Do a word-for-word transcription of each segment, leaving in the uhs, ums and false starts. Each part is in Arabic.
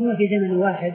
وهم في زمن واحد،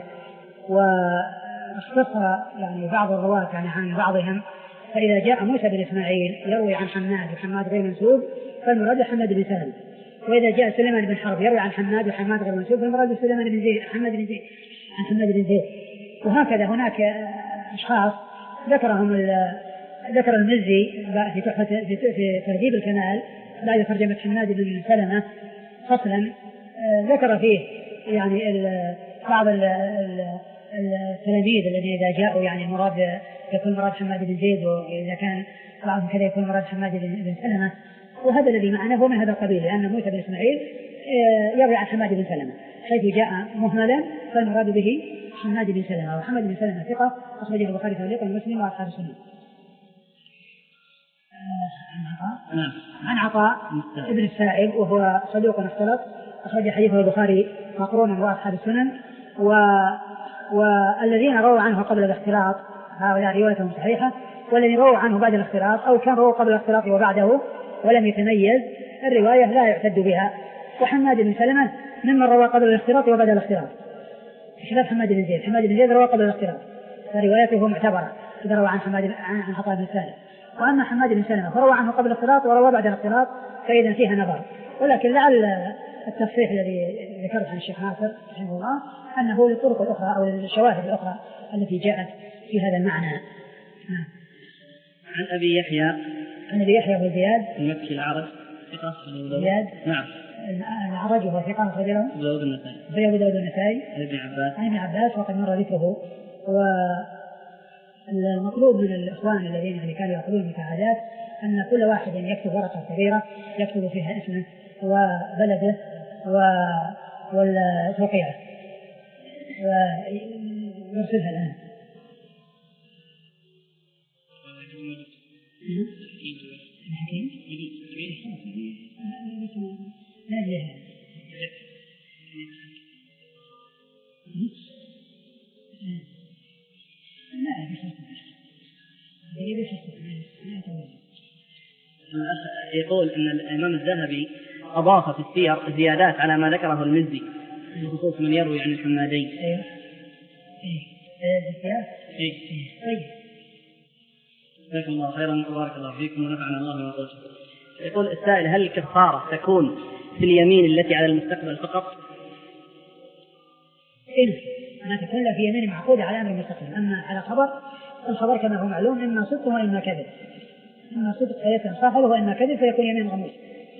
واختصر يعني بعض الرواة يعني عن بعضهم. فإذا جاء موسى بن إسماعيل يروي عن حماد وحماد غير منسوب فالمراد حماد بن سلمة، وإذا جاء سليمان بن حرب يروي عن حماد وحماد غير منسوب فالمراد سليمان بن زيد حماد بن زيد عن حماد بن زيد. وهكذا هناك أشخاص ذكرهم ذكر المزي في تحفة في تهذيب الكمال بعد ترجمة حماد بن سلمة فصلا ذكر فيه يعني بعض التلاميذ الذين إذا جاءوا يعني مراد يكون مراد حماد بن زيد، وإذا كان بعضهم كذا يكون مراد حماد بن سلمة. وهذا الذي معناه هو من هذا القبيل، لأن موسى بن إسماعيل يروي عن حماد بن سلمة حيث جاء مهملا فالمراد به حماد بن سلمة. وحماد بن سلمة ثقة أخرجه البخاري تعليقا ومسلم وأصحاب السنن. عن عطاء ابن السائب وهو صدوق اختلط أخرج حديثه البخاري مقرونا وأصحاب السنن. و... والذين رووا عنه قبل الاختلاط هؤلاء روايتهم صحيحة، والذين رووا عنه بعد الاختلاط أو كان رووا قبل الاختلاط وبعده ولم يتميز الرواية لا يعتد بها. وحماد بن سلمة ممن روى قبل الاختلاط وبعد الاختلاط بخلاف حماد بن زيد. حماد بن زيد روى قبل الاختلاط فروايته معتبرة إذا روى عن حماد عن عطاء بن السائب. وأما حماد بن سلمة فروى عنه قبل الاختلاط وروى بعد الاختلاط فإذا فيها نظر. ولكن لعل التصحيح الذي ذكرت عن الشيخ ناصر رحمه الله أنه للطرق الأخرى أو الشواهد الأخرى التي جاءت في هذا المعنى. عن أبي يحيى عن أبي يحيى وزياد المكي العرج ثقة زياد نعم العرج وهو ثقة رجله أبو داود النسائي في أبو داود النسائي عن ابن عباس عن ابن عباس وقد مر ذكره. والمطلوب من الإخوان الذين يعني كانوا يأخذون المتعهدات أن كل واحد يكتب ورقة صغيرة يكتب فيها اسمه وبلده والتوقيعه ويرسلها الآن. الحكيم لا لها يقول أن الإمام الذهبي أضاف في السير زيادات على ما ذكره المزي بخصوص من يروي عن الحمادين. أيه أيه أيه أيه جزاكم الله خيرا وبارك الله فيكم ونفعنا الله بما قلتم. يقول السائل: هل الكفارة تكون في اليمين التي على المستقبل فقط؟ إن ما تكون لا في يمين معقودة على أمر المستقبل. أما على خبر الخبر كما هو معلوم إما صدق وإما كذب، إما صدق فيتنصاحب وإما كذب فيكون يمين غموس.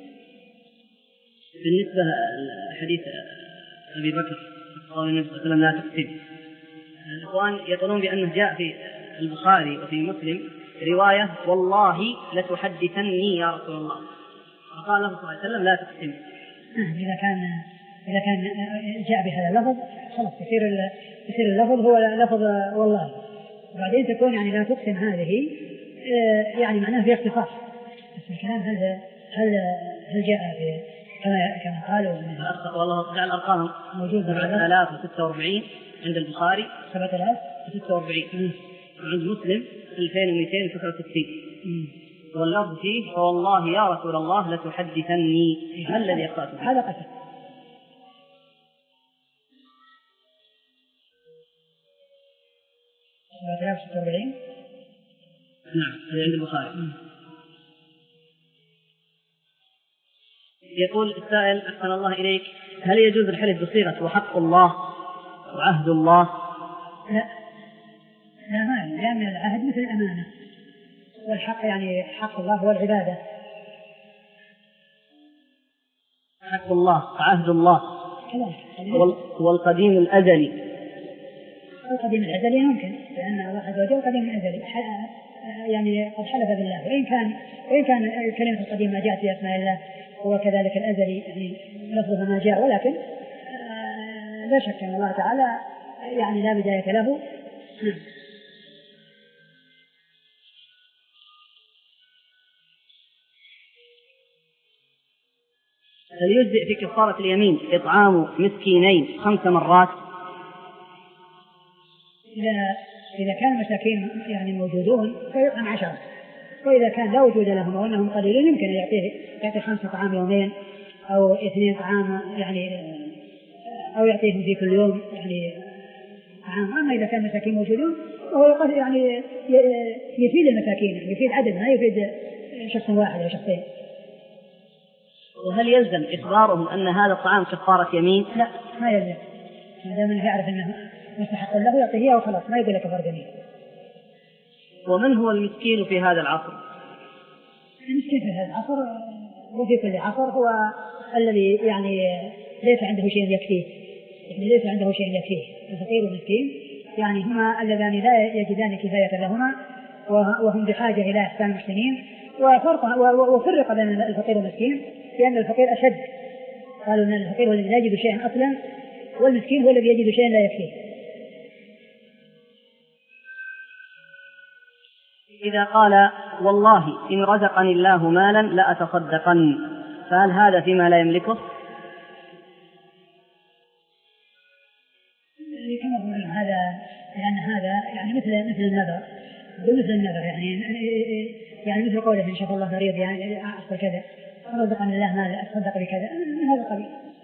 بالنسبة لحديث أبي بكر قال النبي صلى الله عليه وسلم لا تقسم، الإخوان يقولون بأنه جاء في البخاري وفي مسلم رواية والله لتحدثني يا رسول الله، فقال له صلى الله عليه وسلم لا تقسم. إذا كان إذا كان جاء بهذا اللفظ خلاص يصير يصير اللفظ هو لفظ والله، وبعدين تكون يعني لا تقسم هذه يعني معناه في اختصاص. بس الكلام هل هل هل جاء كما كما قالوا والله جعل الأرقام موجودة سبعة آلاف وستة وأربعين عند البخاري سبعة آلاف وستة وأربعين وعند مسلم ألفين ومئتين وتسعة وستين واللفظ فيه فوالله يا رسول الله لتحدثني. هل الذي أخطأت؟ هذا قتل. سبعة آلاف وستة وأربعين نعم هذا عند البخاري. يقول السائل: أحسن الله إليك، هل يجوز الحلف بصيغة وحق الله وعهد الله؟ لا لا ما لأن العهد مثل الأمانة، والحق يعني حق الله هو العبادة. حق الله وعهد الله والقديم الأزلي. القديم الأزلي ممكن، لأن الله عز وجل قديم الأزلي يعني قد حلف بالله، وإن كان وإن كان كلمة القديم ما جاءت في أسماء الله هو كذلك الأزلي يعني لفظه ما جاء، ولكن لا شك أن الله تعالى يعني لا بداية له. هل يجزئ في كفارة اليمين إطعام مسكينين خمس مرات؟ إذا إذا كان مساكين يعني موجودون فيطعم عشرة، وإذا كان لا وجود لهم وأنهم قليلون يمكن أن يعطيه يعطي خمسة طعام يومين أو اثنين طعام يعني أو يعطيهم في كل يوم يعني عام. أما إذا كان مساكين موجودون وهو يعني يفيد المساكين، يعني يفيد عدد ما يفيد شخص واحد أو شخصين. وهل يلزم إخبارهم أن هذا الطعام كفارة يمين؟ لا ما يلزم، ما دام أنه يعرف أنه مستحق له يعطيه وخلاص، ما يقول لك كفارة يمين. ومن هو المسكين في هذا العصر؟ المسكين في هذا العصر وفي كل عصر هو الذي يعني ليس عنده شيء يكفيه، يعني ليس عنده شيء يكفيه. الفقير والمسكين يعني هما اللذان لا يجدان كفاية لهما وهم بحاجة إلى إحسان المحسنين. وفرق وفرق بين الفقير والمسكين لأن الفقير أشد، قالوا أن الفقير هو الذي لا يجد شيئا أصلا، والمسكين هو الذي يجد شيئا لا يكفيه. إذا قال والله إن رزقني الله مالا لأتصدقن، فهل هذا فيما لا يملكه؟ هذا لأن هذا يعني مثل مثل النذر، مثل النذر يعني يعني مثل قوله إن شاء الله مريض يعني أحصل كذا، رزقني الله مال أتصدق بكذا، من هذا القبيل.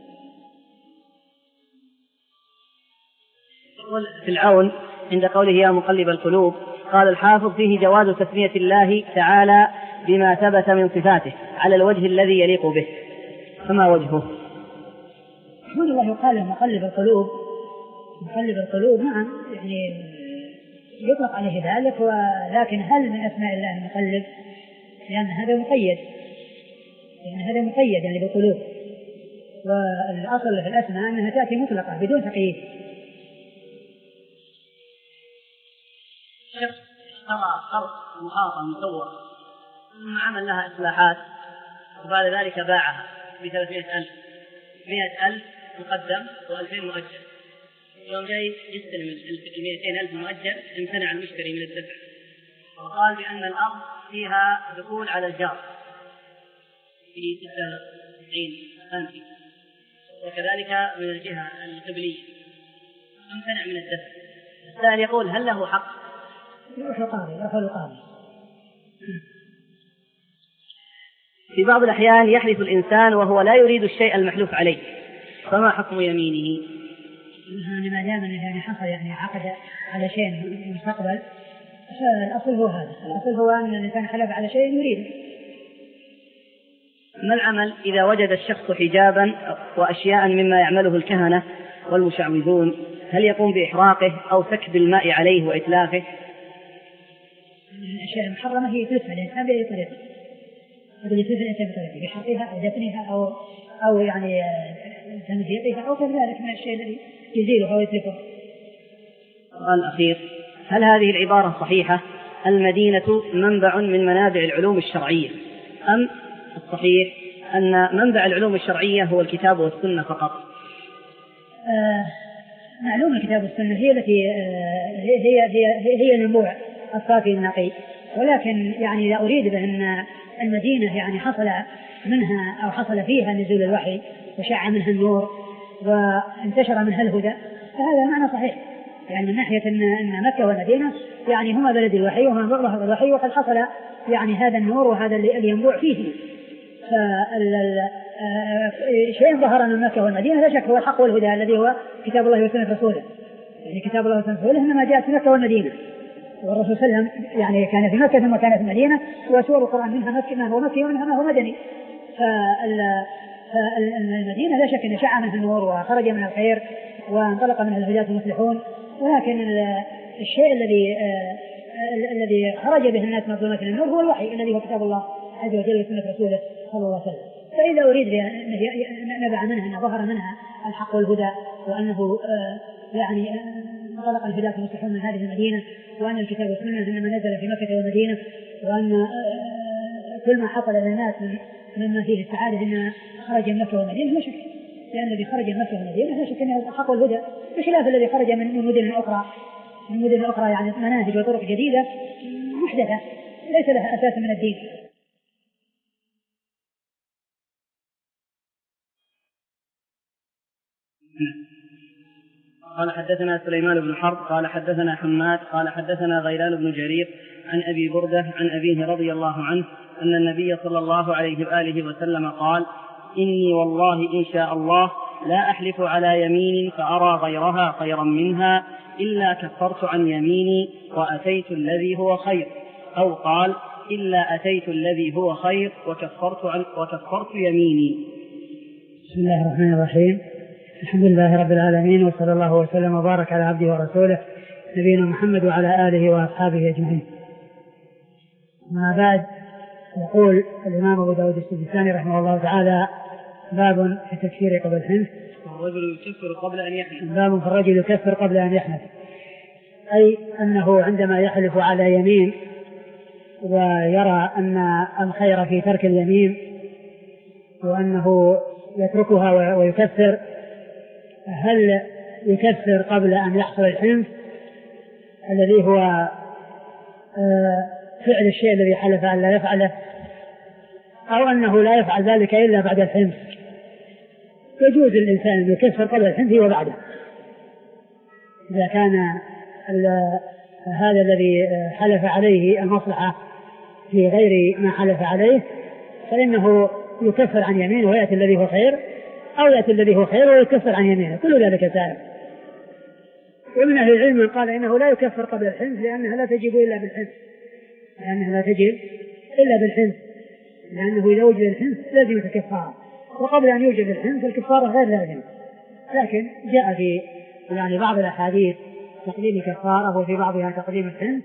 في العون عند قوله يا مقلب القلوب، قال الحافظ فيه جواز تسمية الله تعالى بما ثبت من صفاته على الوجه الذي يليق به، فما وجهه؟ يقول الله يقال مقلب القلوب، مقلب القلوب نعم يعني يطلق عليه ذلك، ولكن هل من أسماء الله المقلب؟ لأن هذا مقيد، يعني هذا مقيد يعني بالقلوب، والأصل في الأسماء أنها تأتي مطلقة بدون تقييد. شخص اشترى قرض محاطة مصور ثم عمل لها إصلاحات وبعد ذلك باعها بثلاثمائة ألف، مئة ألف مقدم وألفين مؤجل. يوم جاي يستلم المئتين ألف مؤجل امتنع المشتري من الدفع وقال بأن الأرض فيها دخول على الجار في ستة وتسعين سنتي وكذلك من الجهة القبلية، امتنع من الدفع. السائل يقول هل له حق؟ في بعض الأحيان يحلف الإنسان وهو لا يريد الشيء المحلوف عليه، فما حكم يمينه؟ ما دام يعني حصل يعني عقد على شيء مستقبل، فالأصل هو هذا، الأصل هو أن الإنسان حلف على شيء يريد. ما العمل إذا وجد الشخص حجابا وأشياء مما يعمله الكهنة والمشعوذون؟ هل يقوم بإحراقه أو سكب الماء عليه وإتلافه؟ الأشياء المحرمة هي يتلفها الإنسان بأي طريقة، يقول يتلف الإنسان بطريقة بحرقها أو دفنها أو أو يعني تمزيقها أو كذلك من الشيء الذي يزيله أو يتلفه. السؤال الأخير، هل هذه العبارة صحيحة المدينة منبع من منابع العلوم الشرعية، أم الصحيح أن منبع العلوم الشرعية هو الكتاب والسنة فقط؟ آه معلوم الكتاب والسنة هي التي آه هي هي هي, هي النبوع الصافي النقي، ولكن يعني لا أريد بأن المدينة يعني حصل منها أو حصل فيها نزول الوحي وشع منها النور وانتشر منها الهدى، فهذا معنى صحيح، يعني من ناحية أن, أن مكة والمدينة يعني هما بلد الوحي وهما ظهر الوحي وقد حصل يعني هذا النور وهذا اللي ينبوع فيه. فالشيء ظهر من مكة والمدينة لا شك هو الحق والهدى الذي هو كتاب الله وسنة رسوله، يعني كتاب الله وسنة رسوله إنما جاءت في مكة والمدينة، والرسول صلى الله عليه وسلم يعني كان في مكة ثم كان في المدينة، وسور القرآن منها مكي ما هو مكي ومنها ما هو مدني. فالمدينة لا شك أن شع منها النور وخرج من الخير وانطلق منها الهداة المصلحون، ولكن الشيء الذي الذي خرج به الناس من ظلمات النور هو الوحي الذي هو كتاب الله عز وجل وسنة رسوله صلى الله عليه وسلم. فإذا أريد أن نبع منها أن ظهر منها الحق والهدى وأنه يعني انطلق الهداة المصلحون من هذه المدينة، وأن الكتاب والسنة إنما نزل في مكة والمدينة، وأن كل ما حصل للناس مما فيه السعادة إن خرج من مكة والمدينة لا شك، لأن الذي خرج من مكة والمدينة لا شك أنه الحق والهدى، بخلاف الذي خرج من مدن أخرى من مدن أخرى يعني مناهج وطرق جديدة محدثة ليس لها أساس من الدين. قال حدثنا سليمان بن حرب قال حدثنا حماد قال حدثنا غيلان بن جرير عن أبي بردة عن أبيه رضي الله عنه أن النبي صلى الله عليه وآله وسلم قال: إني والله إن شاء الله لا أحلف على يمين فأرى غيرها خيرا منها إلا كفرت عن يميني وأتيت الذي هو خير، أو قال إلا أتيت الذي هو خير وكفرت, عن وكفرت يميني. بسم الله الرحمن الرحيم. الحمد لله رب العالمين، وصلى الله وسلم وبارك على عبده ورسوله نبينا محمد وعلى آله وأصحابه أجمعين. ما بعد، يقول الإمام أبو داود السجستاني رحمه الله تعالى: باب في التكفير قبل الحنث. الرجل يكفر قبل أن يحنث. باب في الرجل يكفر قبل أن يحنث، أي أنه عندما يحلف على يمين ويرى أن الخير في ترك اليمين وأنه يتركها ويكفر، هل يكفر قبل أن يحصل الحنث الذي هو فعل الشيء الذي حلف أن لا يفعله، أو أنه لا يفعل ذلك إلا بعد الحنث؟ يجوز للإنسان أن يكفر قبل الحنث وبعده إذا كان هذا الذي حلف عليه المصلحة في غير ما حلف عليه، فإنه يكفر عن يمينه ويأتي الذي هو خير، أو يأتي الذي هو خير ويكفر عن يمينه، كل ذلك سائر. ومن أهل العلم من قال إنه لا يكفر قبل الحنث لأنها لا تجب إلا بالحنث، لأنها لا تجب إلا بالحنث، لأنه إذا وجد الحنث لازم الكفارة، وقبل أن يوجد الحنث الكفارة غير لازم. لكن جاء في يعني بعض الأحاديث تقديم كفارة وفي بعضها تقديم الحنث،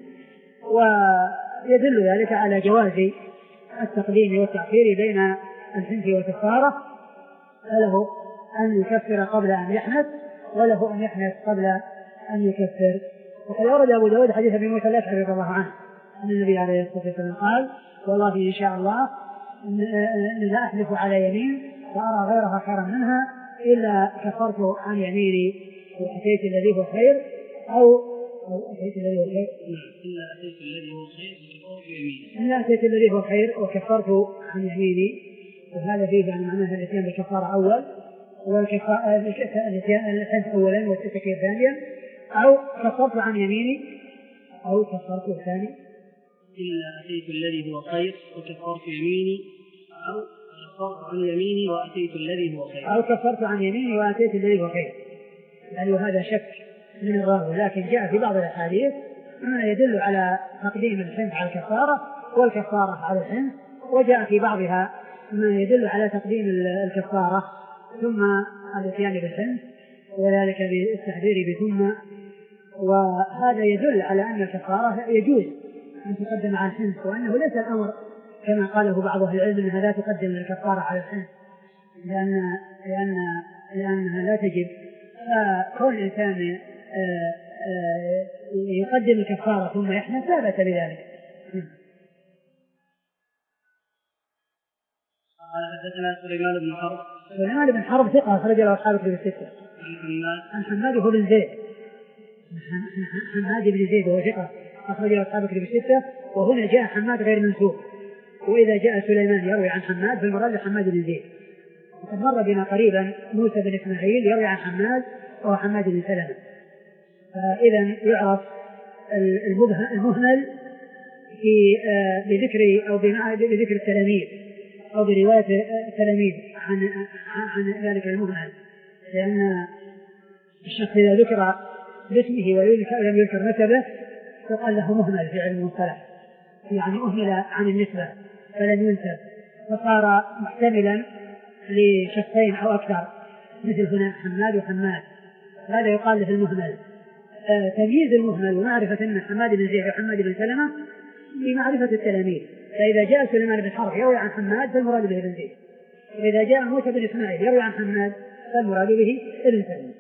ويدل ذلك على جواز التقديم والتأخير بين الحنث والكفارة، فله أن يكفر قبل أن يحنث وله أن يحنث قبل أن يكفر. وقد ورد أبو داود حديث أبي موسى الأشعري رضي الله عنه أن النبي عليه الصلاة والسلام قال: والله إن شاء الله إن لا أحلف على يمين فأرى غيرها خيرا منها إلا كفرت عن يميني وأتيت الذي هو خير، أو أتيت الذي هو خير إلا أتيت الذي هو خير وكفرت يميني إلا أتيت الذي هو خير وكفرت عن يميني. وهذا فيه يعني معناه الاتيان بالكفارة أول، والاتيان الحنث أولا والتكفير ثانيا، أو كفرت عن يميني أو كفرت ثاني. إلا أتيت الذي هو خير وكفرت يميني، أو كفرت عن يميني وأتيت الذي هو خير أو كفرت عن يميني وأتيت الذي هو خير. يعني هذا شك من الراوي، لكن جاء في بعض الأحاديث ما يدل على تقديم الحنث على الكفارة والكفارة على الحنث، وجاء في بعضها ما يدل على تقديم الكفارة ثم الاتيان بالحنث، وذلك بالتحذير بثم. وهذا يدل على أن الكفارة يجوز أن تقدم على الحنث، وأنه ليس الأمر كما قاله بعض أهل العلم أنها لا تقدم الكفارة على الحنث لأن لأن لأنها لا تجب. فكون الإنسان يقدم الكفارة ثم يحنث لا بأس بذلك. قال حدثنا سليمان بن حرب. سليمان بن حرب ثقة أخرج له أصحاب الكتب الستة. عن حماد هو بن زيد. حماد بن زيد وهو ثقة أخرج له أصحاب الكتب الستة. وهنا جاء حماد غير منسوب، وإذا جاء سليمان يروي عن حماد فالمراد حماد بن زيد. وقد مر بنا قريبا موسى بن إسماعيل يروي عن حماد وهو حماد بن سلمة. فإذا يعرف المهمل في بذكر أو بذكر التلاميذ أو برواية التلاميذ عن عن ذلك المهمل، لأن الشخص إذا ذكر باسمه ولم يذكر نسبه فقال له مهمل في علم المصطلح، يعني أهمل عن النسبة فلم ينسب، فصار محتملا لشخصين أو أكثر، مثل هنا حماد وحماد، هذا يقال له المهمل. آه تمييز المهمل ومعرفة أن حماد بن زيد وحماد بن سلمة بمعرفة التلاميذ. فإذا جاء سليمان بن حرب يروي عن حماد فالمراد به ابن زيد، وإذا جاء موسى بن إسماعيل يروي عن حماد فالمراد به ابن سلمة.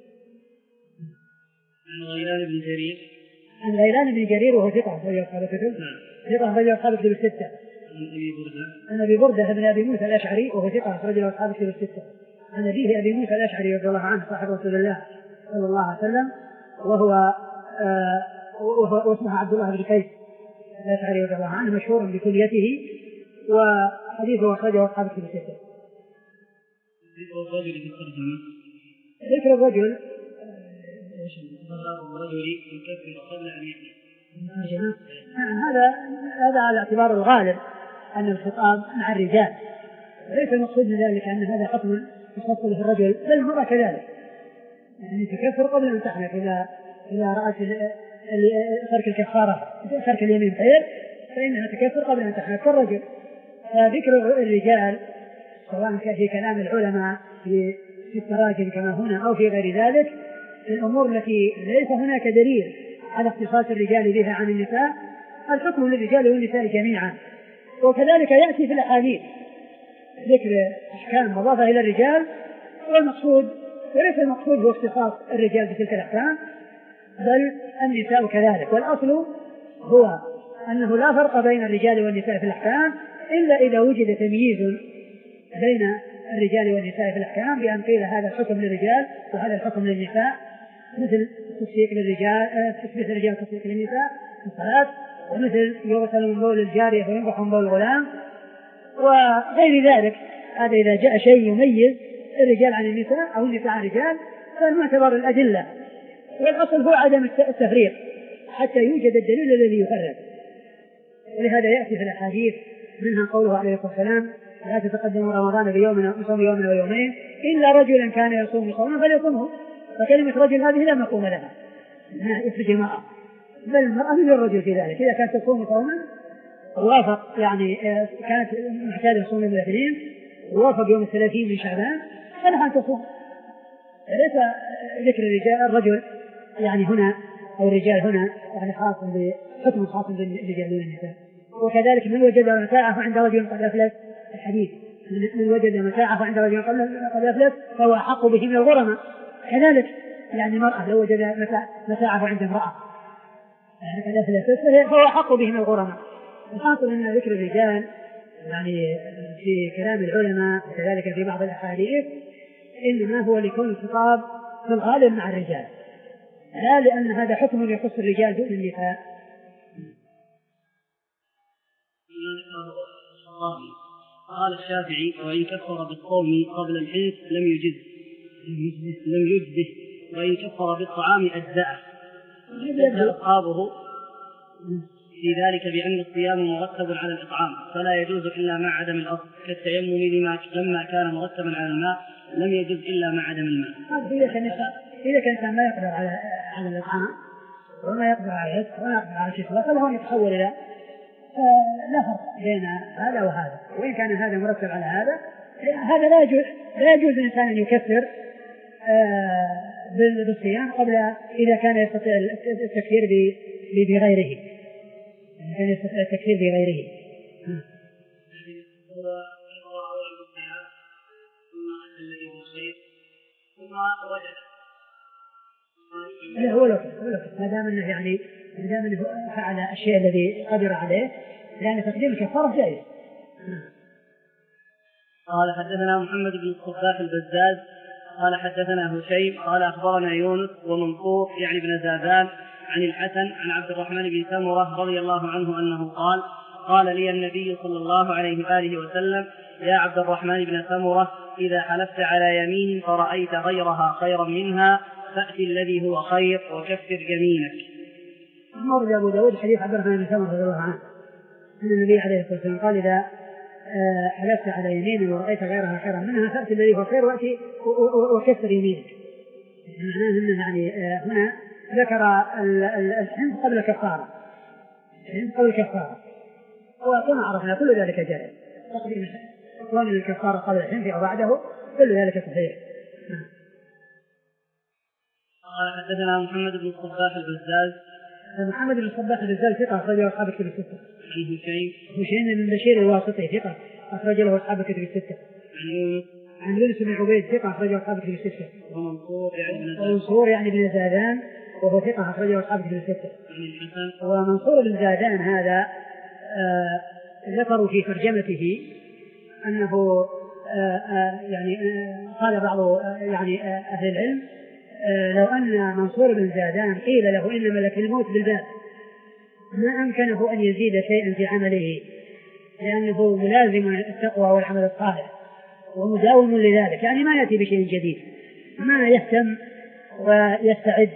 عن غيلان بن جرير. عن غيلان بن جرير وهو ثقة أخرج أصحاب الكتب. ثقة أخرج أصحاب الكتب الستة. عن أبي بردة. عن أبي بردة بن أبي موسى الأشعري وهو ثقة أخرج أصحاب الكتب الستة. عن أبيه أبي موسى الأشعري رضي الله عنه صاحب رسول الله صلى الله عليه وسلم، وهو آه واسمه عبد الله بن قيس الأشعري رضي الله عنه، مشهور بكليته، وحديثه أخرجه أصحاب الكتب الستة. ذكر الرجل في الترجمة. ذكر الرجل الرجل يكفر قبل أن يحنث. هذا هذا على اعتبار الغالب أن الخطاب مع الرجال، ليس المقصود من ذلك أن هذا حكم يخص به الرجل بل المرأة كذلك، يعني تكفر قبل أن تحلف إذا إذا رأت ترك الكفارة ترك اليمين خير فإنها تكفر قبل أن تحلف كالرجل. فذكر الرجال سواء كان في كلام العلماء في التراجم كما هنا أو في غير ذلك الأمور التي ليس هناك دليل على اختصاص الرجال بها عن النساء، الحكم للرجال والنساء جميعا. وكذلك يأتي في الأحاديث ذكر أحكام مضافة إلى الرجال، والمقصود وليس المقصود هو اختصاص الرجال بتلك الأحكام بل النساء كذلك. والأصل هو أنه لا فرق بين الرجال والنساء في الأحكام إلا إذا وجد تمييز بين الرجال والنساء في الأحكام بأن قيل هذا الحكم للرجال وهذا الحكم للنساء، مثل تسليك للرجال تثبت الرجال تسليك للنساء في الصلاة، ومثل يغسل من بول الجارية وينضح من بول الغلام وغير ذلك. هذا إذا جاء شيء يميز الرجال عن النساء أو النساء عن الرجال فالمعتبر الأدلة، والأصل هو عدم التفريق حتى يوجد الدليل الذي يفرق. ولهذا يأتي في الأحاديث منها قوله عليه الصلاة والسلام لا تتقدم رمضان بيوم يصوم يوم ويومين إلا رجلا كان يصوم صوما فليصومه. فكلمة رجل هذه لا مفهوم لها انها يخرج المرأة، بل المرأة من الرجل في ذلك. إذا كانت تصوم صوما ووافق يعني كانت محتاجة تصوم يوم الاثنين ووافق يوم الثلاثين من شعبان فلها أن تصوم. ليس ذكر الرجال الرجل يعني هنا أو الرجال هنا يعني خاص بحكم خاص بالرجال والنساء. وكذلك من وجد متاعه عند رجل قد أفلس الحديث من وجد متاعه عند رجل قد أفلس فهو أحق به من الغرماء. كذلك يعني المرأة لو وجد متاعه عند امرأة قد أفلس فهو أحق به من الغرماء. الحاصل أن ذكر الرجال يعني في كلام العلماء وكذلك في بعض الأحاديث إنما هو لكون الخطاب في الغالب مع الرجال، لا لأن هذا حكم يخص الرجال دون النساء. قال الشافعي وإن كفر بالصوم قبل الحنث لم يجز لم يجزه وإن كفر بالطعام أجزأه. استدل أصحابه في ذلك بأن الصيام مرتب على الإطعام فلا يجوز إلا مع عدم الأصل كالتيمم لما لما كان مرتبا على الماء لم يجوز إلا مع عدم الماء. إذا كان ما يقدر على على الإطعام وما يقدر على الرزق وما يقدر على الكسوة فهو يتحول إلى لا فرق بين هذا وهذا. وإن كان هذا مرتب على هذا هذا لا يجوز لا يجوز الإنسان أن يكفر بالصيام قبل إذا كان يستطيع التكفير بغيره إذا كان يستطيع التكفير بغيره. لا هو لو ما دام انه يعني ما دام انه فعل الشيء الذي قدر عليه لأن تقديم الكفارة جائز. قال حدثنا محمد بن الصباح البزاز قال حدثنا هشيم قال أخبرنا يونس ومنصور يعني بن زادان عن الحسن عن عبد الرحمن بن سمرة رضي الله عنه أنه قال قال لي النبي صلى الله عليه وآله وسلم يا عبد الرحمن بن سمرة إذا حلفت على يمين فرأيت غيرها خيرا منها فأت الذي هو خير وكفر يمينك. مورد أبو داود حديث عبد الرحمن بن سمرة رضي الله عنه أن النبي عليه الصلاة والسلام قال إذا حلفت على يمين ورأيت غيرها خيرا منها فأت الذي هو خير وأتي وكفر يمينك. معناه يعني هنا ذكر الحنث قبل الكفارة الحنث قبل الكفارة وكما عرفنا كل ذلك جائز تقديم كون الكفارة قبل الحنث أو بعده كل ذلك صحيح. قال حدثنا محمد بن الصباح البزاز محمد بن الصباح البزاز ثقة أخرج له أصحاب الكتب الستة. عن هشيم هشيم بن بشير الواسطي ثقة أخرج له أصحاب الكتب الستة. عن يونس عن يونس بن عبيد ثقة أخرج له أصحاب الكتب الستة. ومنصور يعني بن زادان وهو ثقة أخرج له أصحاب الكتب الستة. عن الحسن ومنصور بن زادان هذا آه ذكروا في ترجمته أنه آه آه يعني آه قال بعض آه يعني آه أهل العلم آه لو أن منصور بن زادان قيل له إن ملك الموت بالباب ما أمكنه أن يزيد شيئا في عمله لأنه ملازم التقوى والعمل الصالح ومداوم لذلك يعني ما يأتي بشيء جديد ما يهتم ويستعد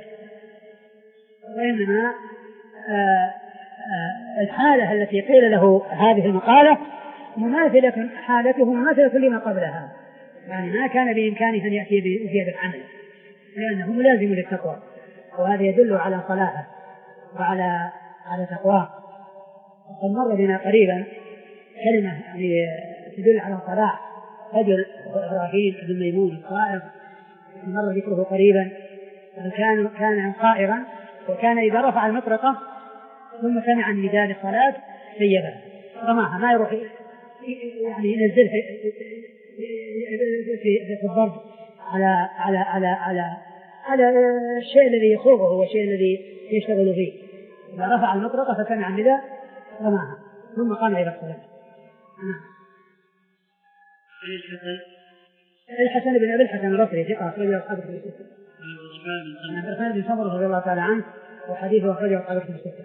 وإنما آه آه الحالة التي قيل له هذه المقالة مماثلة حالته مماثلة لما قبلها يعني ما كان بإمكانه أن يأتي بزيادة عمل لأنه ملازم للتقوى، وهذا يدل على صلاحه وعلى على تقواه. وقد مر بنا قريبا كلمة يعني تدل على صلاح رجل إبراهيم بن ميمون الصائغ، مر ذكره قريبا، كان كان صائغا، وكان إذا رفع المطرقة ثم سمع النداء للصلاة سيبها رماها، ما يروح يعني ينزل في في في الضرب على على على على على الشيء الذي يخوضه والشيء الذي يشتغل فيه. إذا رفع المطرقة فسمع النداء رماها ثم قام إلى الصلاة. الحسن بن أبي الحسن البصري ثقة أخرجه أصحاب الكتب الستة. عبد الرحمن بن سمرة رضي الله تعالى عنه وحديثه أخرجه أصحاب الكتب الستة.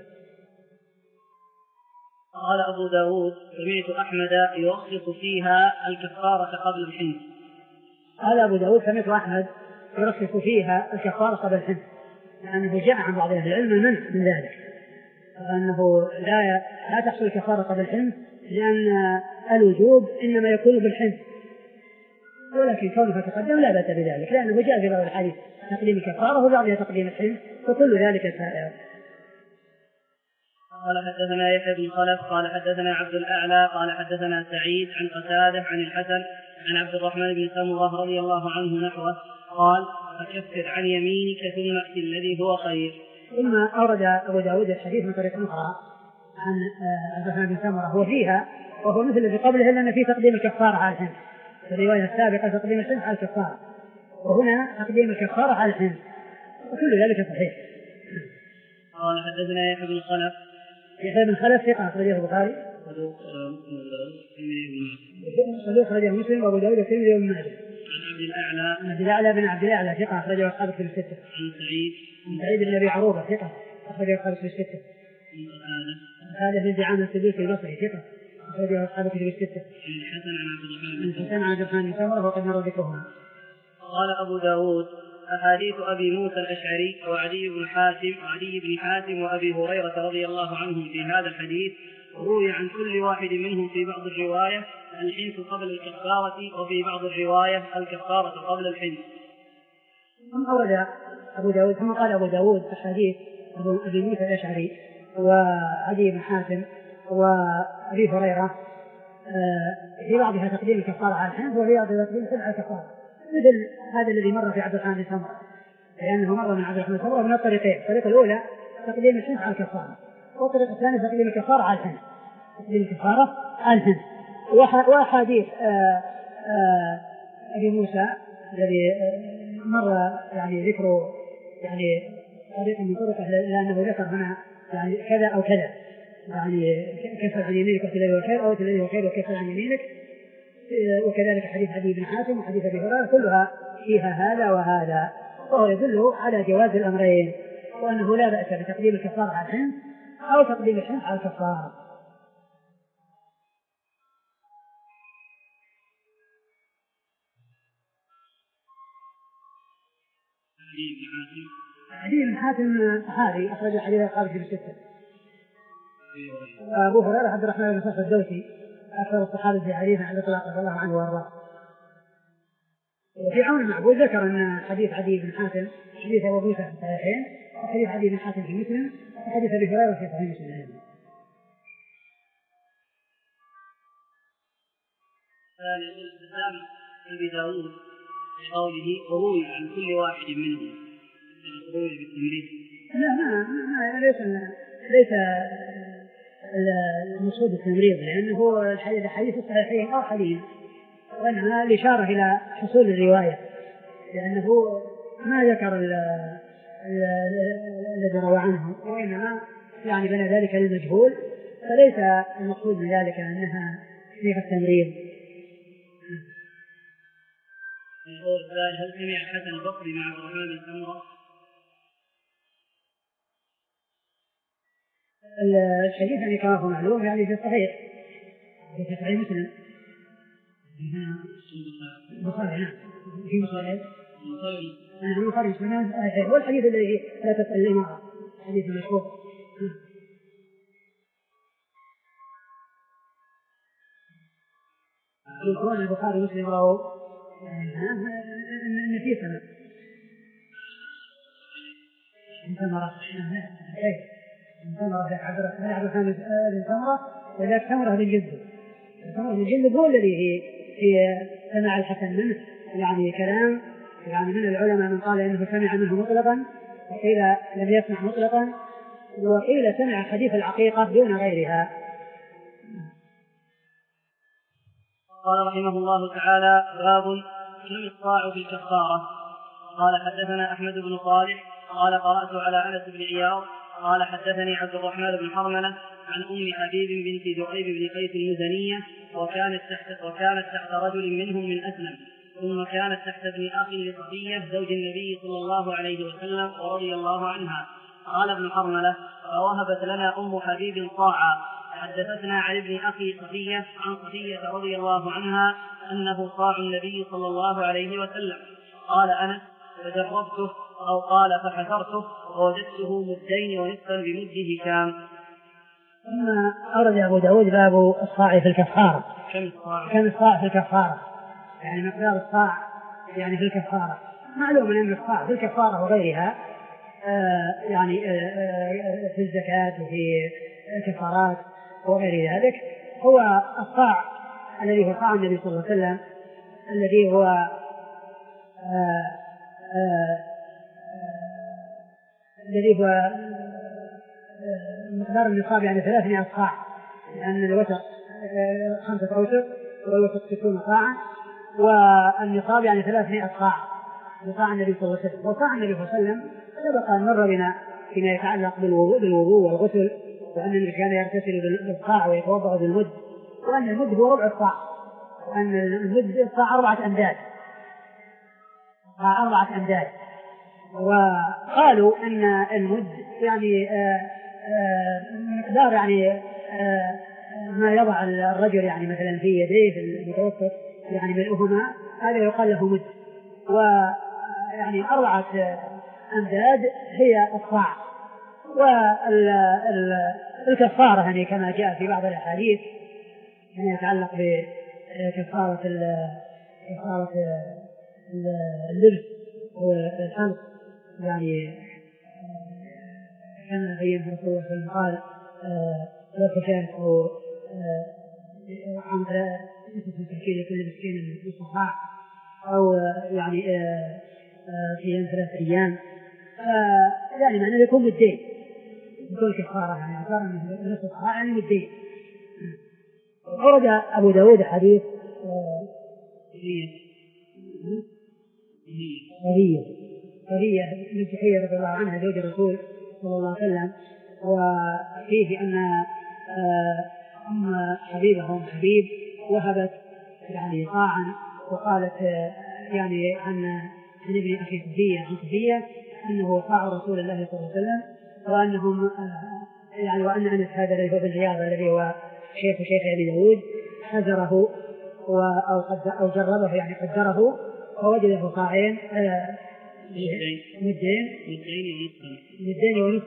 قال أبو داود سمعت أحمد يرخص فيها الكفارة قبل الحنث. قال أبو داود سمعت أحمد يرخص فيها الكفارة قبل الحنث، لأنه جاء عن بعض أهل العلم المنع من ذلك، أنه لا لا تحصل الكفارة قبل الحنث لأن الوجوب إنما يكون بالحنث، ولكن كونه تقدم لا بأس بذلك، لأنه جاء في بعض الحديث تقديم الكفارة وبعضها تقديم الحنث، فكل ذلك سائر. قال حدثنا يحيى بن خلف قال حدثنا عبد الأعلى قال حدثنا سعيد عن قتادة عن الحسن عن عبد الرحمن بن سمرة رضي الله عنه نحوه قال فكفر عن يمينك ثم أتي الذي هو خير. ثم أورد أبو داود الحديث من طريق أخرى عن عبد الرحمن بن سمرة وفيها وهو مثل الذي قبله إلا أن فيه تقديم الكفارة على الحنث، في الرواية السابقة تقديم الحنث على الكفارة، وهنا تقديم الكفارة على الحنث، وكل ذلك صحيح. قال حدثنا يحيى بن خلف يحيى بن خلف ثقة أخرجه البخاري صدوق أخرجه مسلم وأبو داود والترمذي وابن ماجه. عن عبد الأعلى عبد الأعلى بن عبد الأعلى ثقة أخرجه أصحاب الكتب الستة. عن سعيد عن سعيد بن أبي عروبة ثقة أخرجه أصحاب الكتب الستة. هذا بن دعامة السدوسي البصري ثقة أخرجه أصحاب الكتب الستة. عن الحسن عن عن عبد الرحمن عبد الرحمن بن سمرة وقد مر ذكرهما. قال أبو داود أحاديث أبي موسى الأشعري وعلي بن حاتم وعلي بن حاتم وأبي هريرة رضي الله عنهم في هذا الحديث روي عن كل واحد منهم في بعض الرواية الحنث قبل الكفارة وفي بعض الرواية الكفارة قبل الحنث. ثم أورد أبو داود ثم قال أبو داود أحاديث أبي موسى الأشعري وعلي بن حاتم وأبي هريرة في بعضها تقديم الكفارة على الحنث وفي بعضها تقديم الحنث على الكفارة، مثل هذا الذي مر في عبد الرحمن بن سمرة، لأنه مر من عبد الرحمن بن سمرة من الطريقين، الطريقة الأولى تقديم الحنث على الكفارة، والطريقة الثانية تقديم الكفارة على الحنث، تقديم الكفارة على الحنث. وأحاديث أبي موسى الذي مر يعني ذكره يعني طريقة من طرقه، لأنه ذكر هنا يعني كذا أو كذا، يعني كفر عن يمينك وأتي الذي هو خير، أو أتي الذي هو خير وكفر عن يمينك، وكذلك حديث علي بن حاتم وحديث أبي هريرة كلها فيها هذا وهذا، وهو يدل على جواز الأمرين، وأنه لا بأس بتقديم الكفارة على الحنث أو تقديم الحنث على الكفارة. علي بن حاتم صحابي أخرج حديث أصحاب الكتب الستة. أبو هريرة عبد الرحمن بن صخر الدوسي أكثر الصحابة في حديث عن الإطلاق رضي الله عنه وأرضاه. وفي عون المعبود ذكر أن حديث علي بن حاتم حديث أبو موسى في الصحيحين، وحديث علي بن حاتم في مسلم، وحديث أبي هريرة في صحيح مسلم. ثاني الإسلام أبي داود قوله وروي عن كل واحد منهم روي بالتمريض. لا ما ما ليس ليس المقصود التمريض، لأنه الحديث حديث الصحيحين أو حديث، وإنما الإشارة إلى حصول الرواية، لأنه ما ذكر الذي روى عنه، وإنما يعني بنى ذلك للمجهول، فليس المقصود بذلك أنها صيغة التمريض. هل سمع الحسن البصري مع عبد الرحمن بن سمرة؟ الحديث يعني كما هو معلوم يعني في الصحيح في صحيح مسلم البخاري نعم في مسلم البخاري مسلم هو الحديث الذي لا تسأل الإمارة حديث مشهور. يقول البخاري مسلم رواه أن في سنة ثمرة ثمرة عبد الحمد ثمرة وذاك ثمرة للجلد. ثمرة للجلد هو الذي في في سماع الحسن منه، يعني كلام يعني من العلماء من قال إنه سمع منه مطلقا، وقيل لم يسمع مطلقا، وقيل سمع حديث العقيقة دون غيرها. قال رحمه الله تعالى: باب كم الصاع في الكفارة. قال حدثنا أحمد بن صالح قال قرأت على أنس بن عياض قال حدثني عبد الرحمن بن حرملة عن أم حبيب بنت دؤيب بن قيس المزنية وكانت تحت, وكانت تحت رجل منهم من أسلم، ثم كانت تحت ابن أخي لصفية زوج النبي صلى الله عليه وسلم ورضي الله عنها. قال ابن حرملة: فوهبت لنا أم حبيب صاعا. حدثتنا عن ابن أخي صفية عن صفية رضي الله عنها أنه صاع النبي صلى الله عليه وسلم. قال أنس: فجربته أو قال فحفرته ووجدته مدين ونصفا بمد هشام. ثم أورد أبو داود باب الصاع في الكفارة. كم الصاع؟ كم الصاع في الكفارة، يعني مقدار الصاع يعني في الكفارة. معلوم أن الصاع في الكفارة وغيرها آه يعني آه آه في الزكاة وفي الكفارات وغير ذلك هو الصاع الذي هو صاع النبي صلى الله عليه وسلم، الذي هو آه آه الذي هو مقدار النصاب يعني ثلاثمائة صاع، لأن الوسط خمسة أوسق والوسط ستون صاعا، والنصاب يعني ثلاثمائة صاع لصاع النبي صلى الله عليه وسلم. وصاع النبي صلى الله عليه وسلم سبق أن مر بنا فيما يتعلق بالوضوء, بالوضوء والغسل، وأن النبي كان يغتسل بالصاع ويتوضأ بالمد، وأن المد هو ربع الصاع، وأن المد الصاع أربعة أمداد أربعة أمداد وقالوا أن المد يعني آآ آآ مقدار يعني آآ ما يضع الرجل يعني مثلا في يديه في المتوسط يعني ملؤهما، هذا يقال له مد. ويعني أربعة أمداد هي الصاع. والكفارة يعني كما جاء في بعض الأحاديث يعني يتعلق بكفارة كفارة اللبس والحلق، يعني كان بين رسول الله صلى الله عليه وسلم قال لا تشاهد أو عن تسكين لكل مسكين من صحاح أو يعني صيام ثلاثة أيام، يعني معناه يكون بالدين يكون كفارة، يعني كفارة من الصحاح يعني بالدين. ورد أبو داود حديث صفية صفية بنت حيي رضي الله عنها زوج الرسول صلى الله عليه وسلم، وفيه أن أم حبيبة أم حبيب وهبت يعني صاعا، وقالت يعني عن عن ابن أخي صفية عن صفية أنه صاع رسول الله صلى الله عليه وسلم، وأنهم يعني وأن أنس هذا الذي هو في الرياض الذي هو شيخ شيخ أبي داود حزره أو أو جربه يعني قدره فوجده صاعين مدين مدين ونصف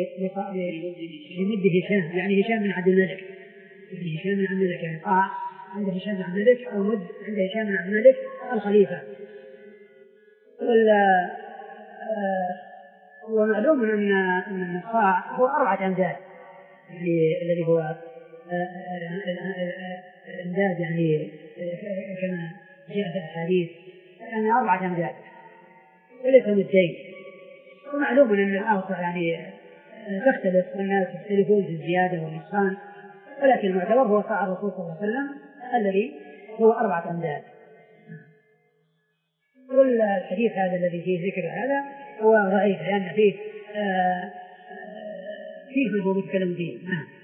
بمد هشام، يعني هشام من عبد الملك، هشام من عبد الملك يعني صاع عند هشام من عبد الملك أو مد عند هشام من عبد الملك الخليفة. ومعلوم أن أن الصاع هو أربعة أمداد، يعني الذي هو أمداد يعني كما جاء في الحديث يعني أربعة أمداد وليس مدين. ومعلوم أن الأوسع يعني تختلف والناس يختلفون في الزيادة والنقصان، ولكن المعتبر هو صاع الرسول صلى الله عليه وسلم الذي هو أربعة أمداد. والحديث هذا الذي فيه ذكر هذا هو ضعيف لأن فيه آه فيه الوضوء متكلم فيه.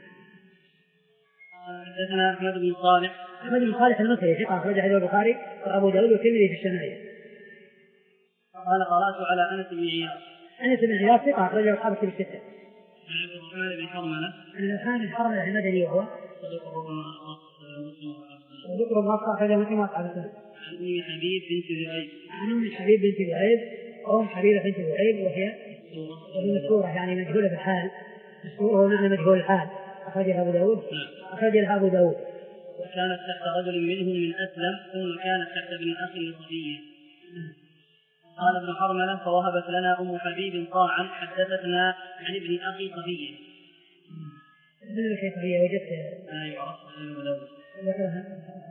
حدثنا أحمد بن صالح أحمد بن صالح المصري ثقة أخرجه حديث البخاري وأبو داود والترمذي في الشمائل. قال قرأت على أنس بن عياض أنس بن عياض ثقة أخرجه أصحاب الكتب الستة. عن عبد الرحمن بن حرملة عن الرحمن بن حرملة المدني وهو ذكر النصر أخرجه مسلم وأصحاب السنة. عن أم حبيب بنت ذؤيب عن أم حبيب بنت ذؤيب وأم حبيبة بنت ذؤيب وهي مشهورة يعني مجهولة بالحال، وهو معنى مجهول الحال. أخرجها أبو داود أخرجها أبو داود وكانت تحت رجل منهم من أسلم ثم كانت تحت ابن أخي صفية. قال ابن حرملة فوهبت لنا أم حبيب طاعا حدثتنا عن ابن أخي صفية. ابن أخي صفية وجدت لا يعرف ولو ذكرها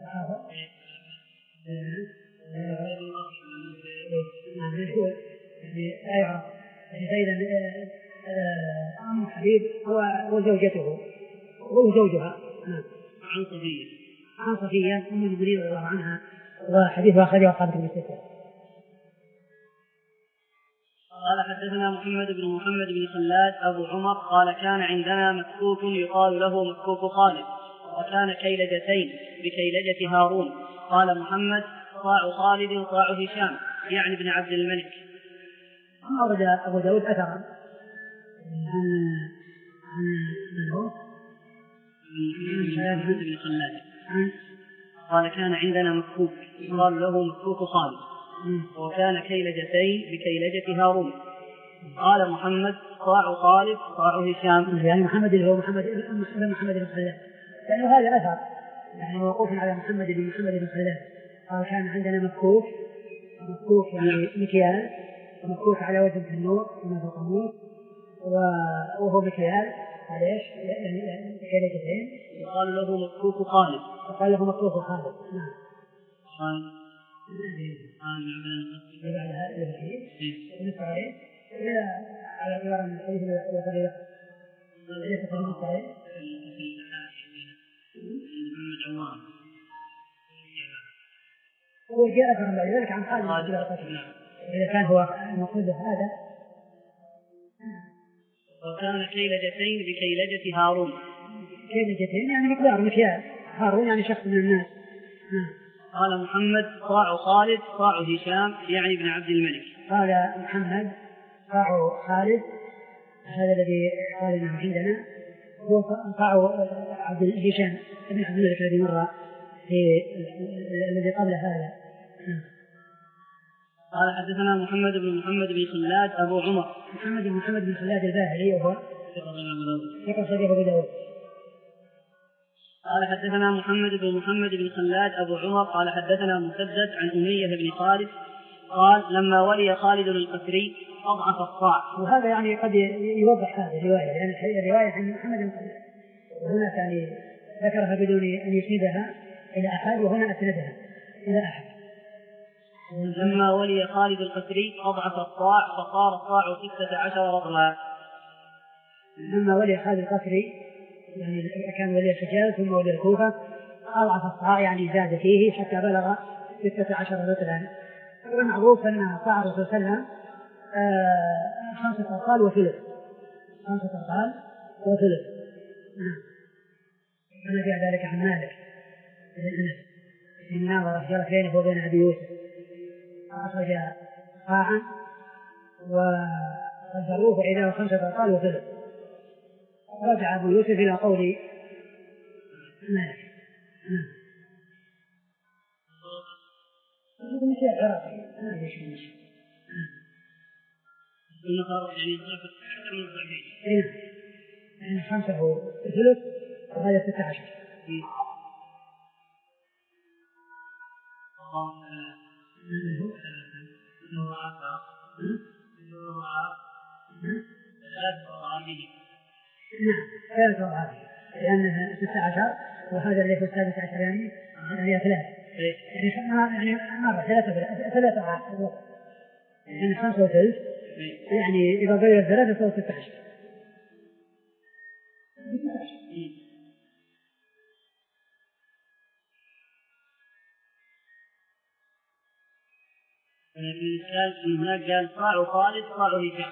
لا يعرف فإذا أم حبيب هو وزوجته وزوجها عن صفية عن صفية أم المؤمنين رضي الله عنها وحديثها أخرجه أصحاب الكتب الستة. قال حدثنا محمد بن محمد بن خلاد أبو عمر قال كان عندنا مكوك يقال له مكوك خالد وكان كيلجتين بكيلجة هارون. قال محمد صاع خالد صاع هشام يعني ابن عبد الملك. أورد أبو داود أثرا عن عن من هو؟ محمد بن خلاد قال كان عندنا مكوك يقال له مكوك خالد وكان كيلجتين بكيلجة هارون. قال محمد صاع خالد صاع هشام يعني محمد اللي هو محمد بن محمد بن خلاد لأنه هذا أثر يعني موقوف على محمد بن محمد بن خلاد. قال كان عندنا مكوك مكوك يعني مكيال مكوك على وزن النور كما هو النور وهو مكيال على ايش؟ يعني كيلجتين يقال له مكوك خالد وقال له مكوك خالد. نعم. خالد بعد هذا الحديث ونسأل عليه إلى على اعتبار أن الحديث إلى فريق ليس في المسائل هو جاء أثر بعد ذلك عن خالد بن القاسم إذا كان هو المقصود هذا. وكان كيلجتين بكيلجة هارون. كيلجتين يعني مقدار مكيال هارون يعني شخص من الناس. قال محمد صاع خالد صاع هشام يعني ابن عبد الملك. قال محمد صاع خالد هذا الذي قال انه عندنا هو صاع عبد هشام ابن عبد الملك الذي مر في الذي قبل هذا. قال حدثنا محمد بن محمد بن خلاد أبو عمر. محمد بن محمد بن خلاد الباهلي وهو ثقة صحيح أبو داود. قال حدثنا محمد بن محمد بن خلاد أبو عمر قال حدثنا مسدد عن أمية بن خالد قال لما ولي خالد القسري أضعف الصاع. وهذا يعني قد يوضح هذه الرواية لأن يعني الرواية عن محمد بن خلاد وهنا يعني ذكرها بدون أن يسندها إلى أحد وهنا أسندها إلى أحد. لما ولي خالد القسري أضعف الصاع فصار الصاع ستة عشر رطلا. لما ولي خالد القسري يعني كان ولي الحجاز ثم ولي الكوفة أضعف الصاع يعني زاد فيه حتى بلغ ستة عشر رطلا. والمعروف أن صاع الرسول صلى الله عليه وسلم خمسة أرطال وثلث خمسة أرطال وثلث. أنا جاء ذلك عن مالك في مناظرة جرت بينه وبين أبي يوسف أخرج صاعا وقدروه إلى خمسة أرطال وثلث. رجع أبو يوسف إلى قول مالك. هذا مشي عراقي ما أدري شو مشي. يعني خمسة وثلث وهذا ستة عشر. ثلاث أضعاف لأنها ستة عشر وهذا اللي في السادس عشر يعني هي ثلاث يعني يعني مرة ثلاثة ثلاثة أضعاف يعني خمسة وثلث يعني إذا ضرب الثلاثة صار ستة عشر. من هناك قال صاع خالد صاع هشام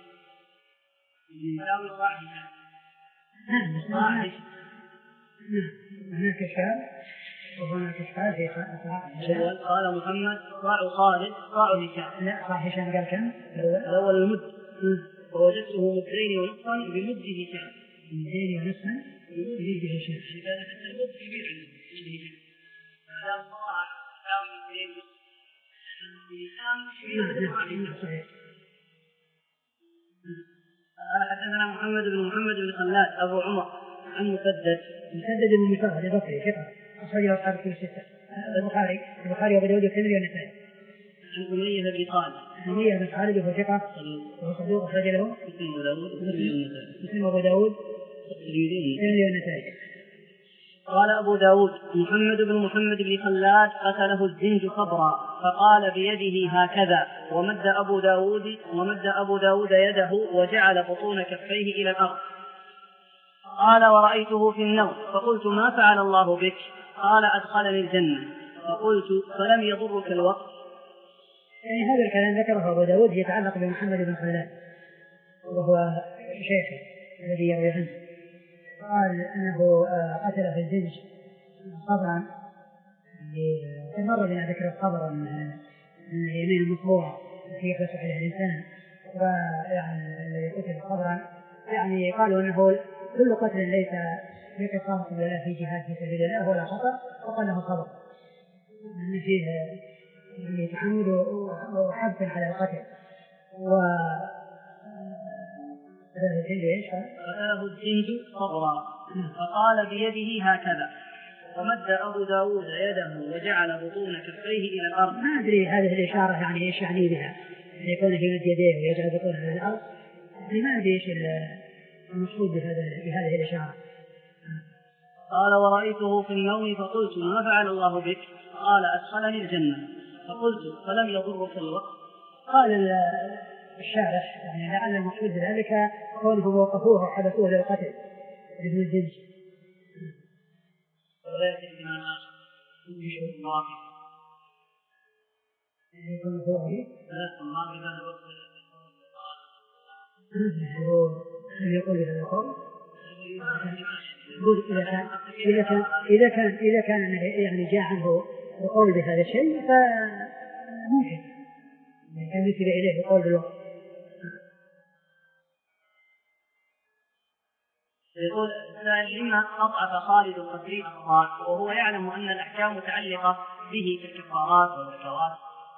يساوي صاع هشام. صاع هشام هناك إشكال وهناك إشكال في صاع هشام. قال محمد صاع خالد صاع هشام. لا صاع هشام قال كم؟ الأول المد فوجدته مدين ونصفا بمد هشام. مدين ونصفا بمد هشام. كان حتى المد كبير عند هشام. هذا صاع يساوي مدين قال حدثنا محمد بن محمد بن خلاد أبو عمر عن مسدد مسدد بن مصرف البصري ثقة أخرجه أصحاب الكتب الستة. البخاري البخاري وأبو داود والترمذي والنسائي. عن أمية بن خالد. أمية بن خالد وهو ثقة وهو صدوق أخرج له مسلم وأبو داود والترمذي والنسائي. قال أبو داود محمد بن محمد بن خلاد قتله الزنج صبرا فقال بيده هكذا ومد أبو داود ومد أبو داود يده وجعل بطون كفيه إلى الأرض. قال ورأيته في النوم فقلت ما فعل الله بك؟ قال أدخلني الجنة. فقلت فلم يضرك الوقت؟ يعني هذا الكلام ذكره أبو داود يتعلق بمحمد بن خلاد وهو شيخه الذي يروي عنه. قال أنه قتل في الزنج صبرا مر بنا ذكر الصبر من اليمين المصبورة في صحيح الإنسان ويعني الذي قتل صبرا يعني قالوا أنه كل قتل ليس في قصاص ولا في جهاد في سبيل الله ولا خطر وقال له صبر أن فيه تحمل وحبس على القتل و فقاله الزنج صبرا فقال بيده هكذا ومد أبو داود يده وجعل بطون كفيه إلى الأرض. ما أدري هذه الإشارة يعني إيش يعني بها أن يكون في مد يديه ويجعل بطونه إلى الأرض يعني ما أدري إيش المقصود بهذه الإشارة. قال ورأيته في النوم فقلت ما فعل الله بك؟ قال أدخلني الجنة. فقلت فلم يضرك الوقت؟ قال الشارح يعني لعل المقصود بذلك كونه وقفوه وحبسوه للقتل بدون الزنج. ولكن ما يكون هو يقول هذا القول إذا كان إذا كان إذا كان إذا كان يعني جاء عنه القول بهذا الشيء فممكن كان ينسب إليه القول بالوقت. يقول لما أضعف خالد القسري أخطاء وهو يعلم أن الأحكام متعلقة به في الكفارات والزكوات؟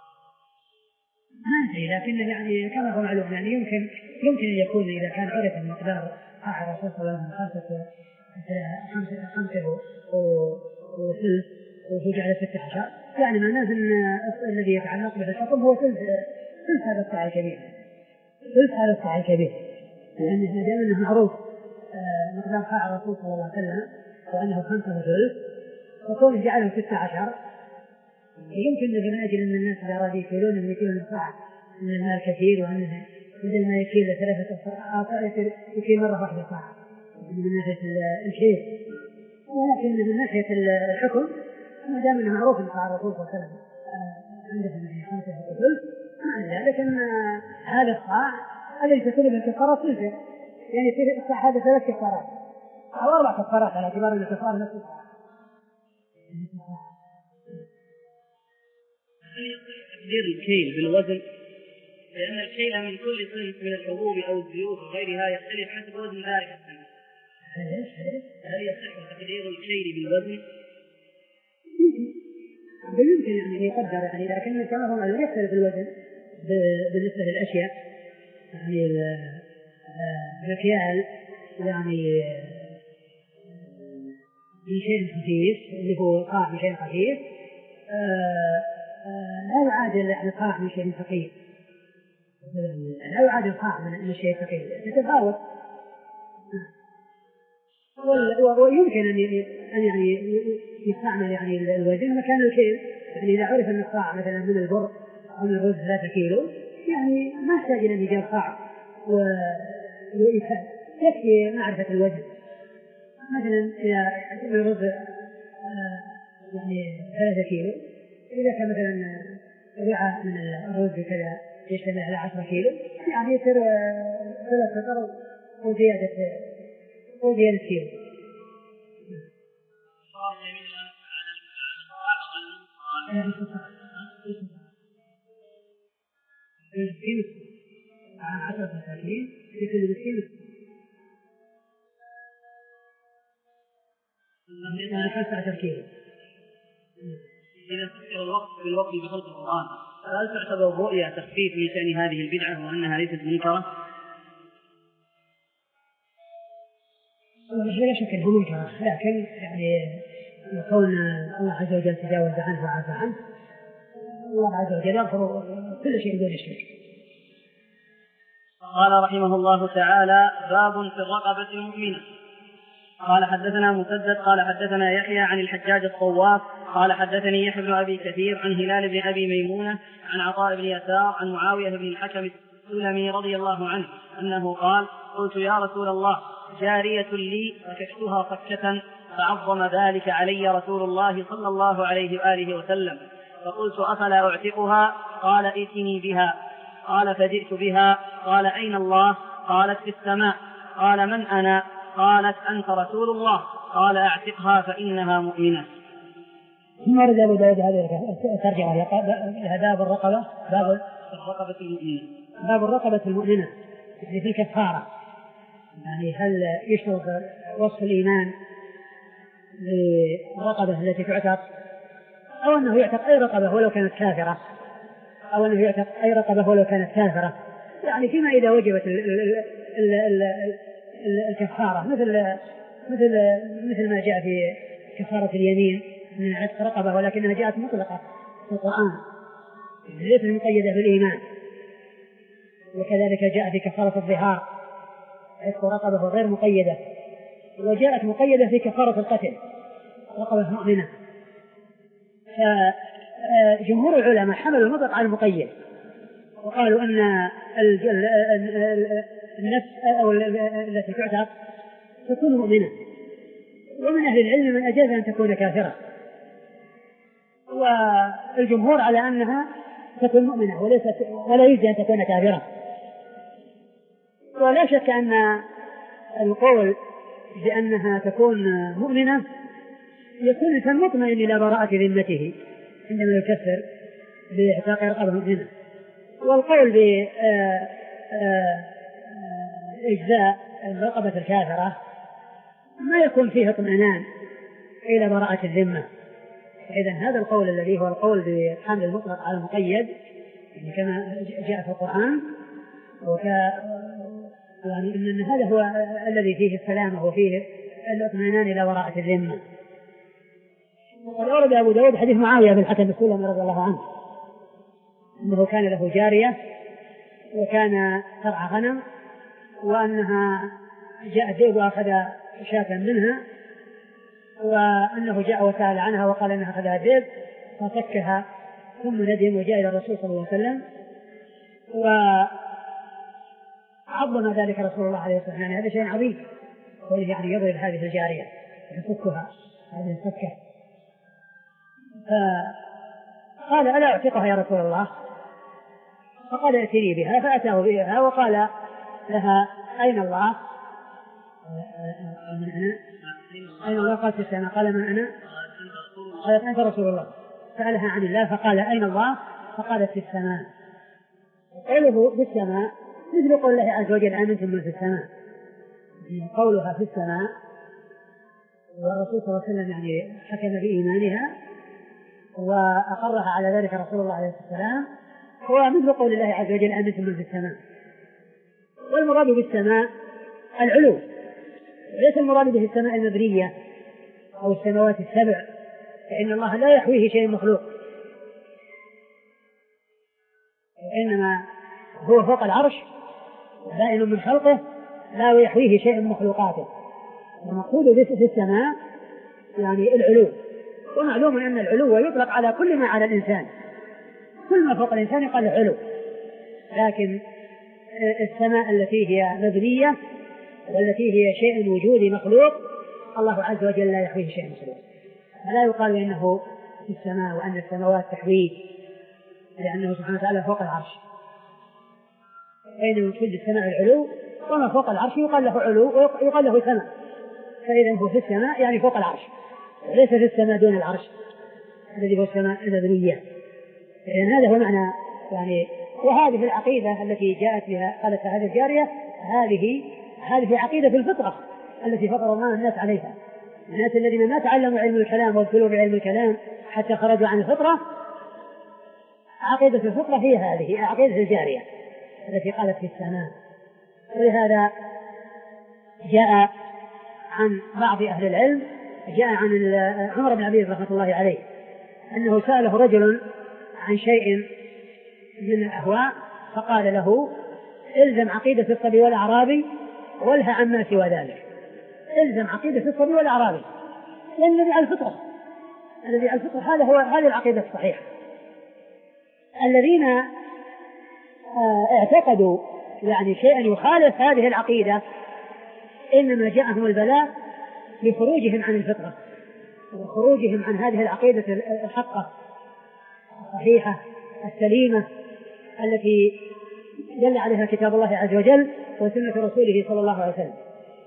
ما أدري لكن يعني كما هو معلوم يعني يمكن يمكن أن يكون إذا كان عرف المقدار أحد الرسول صلى الله عليه وسلم خمسة خمسة خمسة وثلث وجعل ستة عشر يعني معناه أن الذي يتعلق بالحكم هو ثلث ثلث هذا الساعة الكبير ثلث هذا الساعة الكبير لأنه ما دام أنه معروف مقدار ساعة الرسول صلى الله عليه وسلم وأنه خمسة وثلث وكون جعله ستة عشر يمكن من أجل أن الناس إذا أرادوا يكيلون من يكيلون الساعة من المال كثير وأنه بدل ما يكيل ثلاثة ساعات يكيل مرة واحدة ساعة من ناحية الكيل ولكن من ناحية الحكم ما دام أنه معروف أن ساعة الرسول صلى الله عليه وسلم عنده من خمسة وثلث ذلك أن هذا الساعة الذي تكون بالكفارة ثلثة يعني في الساعة هذا ثلاث كفارات أو أربع كفارات على اعتبار أن الكفارة نفس الساعة. تقدير الكيل بالوزن لأن الكيل من كل صنف من الحبوب أو الزيوت وغيرها يختلف حسب وزن ذلك الصنف. هل يصح تقدير الكيل بالوزن؟ يمكن يعني يقدر يعني لكن كما هو معلوم يختلف الوزن بالنسبة للأشياء يعني المكيال يعني بشيء خفيف اللي هو قاع بشيء خفيف لا يعادل القاع من شيء ثقيل لا يعادل القاع من شيء ثقيل يتفاوت ويمكن أن يعني يستعمل يعني الوزن مكان الكيل يعني إذا عرف أن القاع مثلا من البر أو من الرز ثلاثة كيلو يعني ما يحتاج إلى أن يجاب قاع ويكفي يكفي معرفة الوزن مثلا إذا الرز يعني ثلاثة كيلو إذا كان مثلا وعاء من الرز كذا يشتمل على عشرة كيلو يعني يصير ثلاثة قطر وزيادة وزيادة كيلو. عشرة مساكين في كل مسكين يعني خمسة عشر كيلو. إذا فكر الوقت بالوقت بخلق القرآن فهل تعتبر الرؤيا تخفيف من شأن هذه البدعة وأنها ليست منكرة؟ لا شك أنها منكرة لكن يعني وكون الله عز وجل تجاوز عنه وعفى عنه، الله عز وجل يغفر كل شيء دون الشرك. قال رحمه الله تعالى: باب في الرقبة المؤمنة. قال حدثنا مسدد قال حدثنا يحيى عن الحجاج الطواف قال حدثني يحيى بن أبي كثير عن هلال بن أبي ميمونة عن عطاء بن يسار عن معاوية بن الحكم السلمي رضي الله عنه أنه قال: قلت يا رسول الله جارية لي فكشتها فكة فعظم ذلك علي رسول الله صلى الله عليه وآله وسلم، فقلت أفلا أعتقها؟ قال: ائتني بها. قال: فجئت بها. قال: أين الله؟ قالت: في السماء. قال: من أنا؟ قالت: أنت رسول الله. قال: أعتقها فإنها مؤمنة. ثم ورد أبو داود هذه الترجمة باب الرقبة، باب الرقبة المؤمنة، باب الرقبة المؤمنة، يعني في الكفارة. يعني هل يشترط وصف الإيمان للرقبة التي تعتق، أو أنه يعتق أي رقبة ولو كانت كافرة، أو أنه يعتق أي رقبة ولو كانت كافرة، يعني فيما إذا وجبت ال ال ال ال ال الكفارة، مثل مثل مثل ما جاء في كفارة اليمين من عتق رقبة ولكنها جاءت مطلقة في القرآن ليست مقيدة بالإيمان، وكذلك جاء في كفارة الظهار عتق رقبة غير مقيدة، وجاءت مقيدة في كفارة القتل رقبة مؤمنة. فجمهور العلماء حملوا المطلق على المقيد وقالوا أن النفس أو التي تعتق تكون مؤمنة، ومن أهل العلم من أجاز أن تكون كافرة، والجمهور على أنها تكون مؤمنة وليست ولا يجوز أن تكون كافرة. ولا شك أن القول بأنها تكون مؤمنة يكون الإنسان مطمئن إلى براءة ذمته عندما يكفر بإعتاق رقبة مؤمنة، والقول بإجزاء الرقبة الكافرة ما يكون فيه اطمئنان إلى براءة الذمة. إذن هذا القول الذي هو القول بحمل المطلق على المقيد كما جاء في القرآن، وك يعني إن هذا هو الذي فيه السلامة وفيه الاطمئنان إلى براءة الذمة. وقد أورد أبو داود حديث معاوية بن الحكم السلمي رضي الله عنه أنه كان له جارية وكان ترعى غنم، وأنها جاء ذئب وأخذ شاة منها، وأنه جاء وسأل عنها وقال أنها أخذها ذئب ففكها ثم ندم وجاء إلى الرسول صلى الله عليه وسلم وعظم ذلك رسول الله عليه الصلاة والسلام. يعني هذا شيء عظيم، يعني يضرب هذه الجارية يفكها هذه الفكة. فقال: ألا أعتقها يا رسول الله؟ فقال: ائتني بها. فأتاه بها وقال لها: أين الله؟ من أنا؟ أين الله؟ قالت: في السماء. قال: من أنا؟ قالت: أنت رسول الله. سألها عن الله فقال: أين الله؟ فقالت: في السماء. قوله في السماء مثل قول الله عز وجل: آمنتم من في السماء. قولها في السماء والرسول صلى الله عليه وسلم يعني حكم بإيمانها وأقرها على ذلك رسول الله عليه الصلاة والسلام، هو مثل قول الله عز وجل: آمنتم من في السماء. والمراد بالسماء العلو، ليس المراد به السماء المبنية أو السماوات السبع، فإن الله لا يحويه شيء مخلوق، إنما هو فوق العرش بائن من خلقه لا يحويه شيء من مخلوقاته. المقصود في السماء يعني العلو، ومعلوم أن العلو يطلق على كل ما على الإنسان، كل ما فوق الإنسان يقال له علو، لكن السماء التي هي مبنية والتي هي شيء وجودي مخلوق الله عز وجل لا يحويه شيء مخلوق، فلا يقال إنه في السماء وأن السماوات تحويه، لأنه سبحانه وتعالى فوق العرش، بينما يقصد السماء العلو، وما فوق العرش يقال له علو ويقال له سماء، فإذا هو في السماء يعني فوق العرش، وليس في السماء دون العرش الذي هو السماء المبنية. إذن هذا هو معنى يعني. وهذه العقيدة التي جاءت بها قالت هذه الجارية هذه هذه عقيدة في الفطرة التي فطر الله الناس عليها. الناس الذين ما تعلموا علم الكلام وابتلوا بعلم الكلام حتى خرجوا عن الفطرة، عقيدة الفطرة هي هذه عقيدة الجارية التي قالت في السماء. ولهذا جاء عن بعض أهل العلم جاء عن عمر بن عبد العزيز رحمة الله عليه أنه سأله رجل عن شيء من الأهواء فقال له الزم عقيدة الصبي والأعرابي والها عما سوى ذلك. الزم عقيدة الصبي والأعرابي لأن الذي على الفطرة الذي على الفطرة هذا هو هذه العقيدة الصحيحة. الذين اعتقدوا يعني شيئا يخالف هذه العقيدة إنما جاءهم البلاء بخروجهم عن الفطرة وخروجهم عن هذه العقيدة الحقة الصحيحة السليمة التي دل عليها كتاب الله عز وجل وسنة رسوله صلى الله عليه وسلم.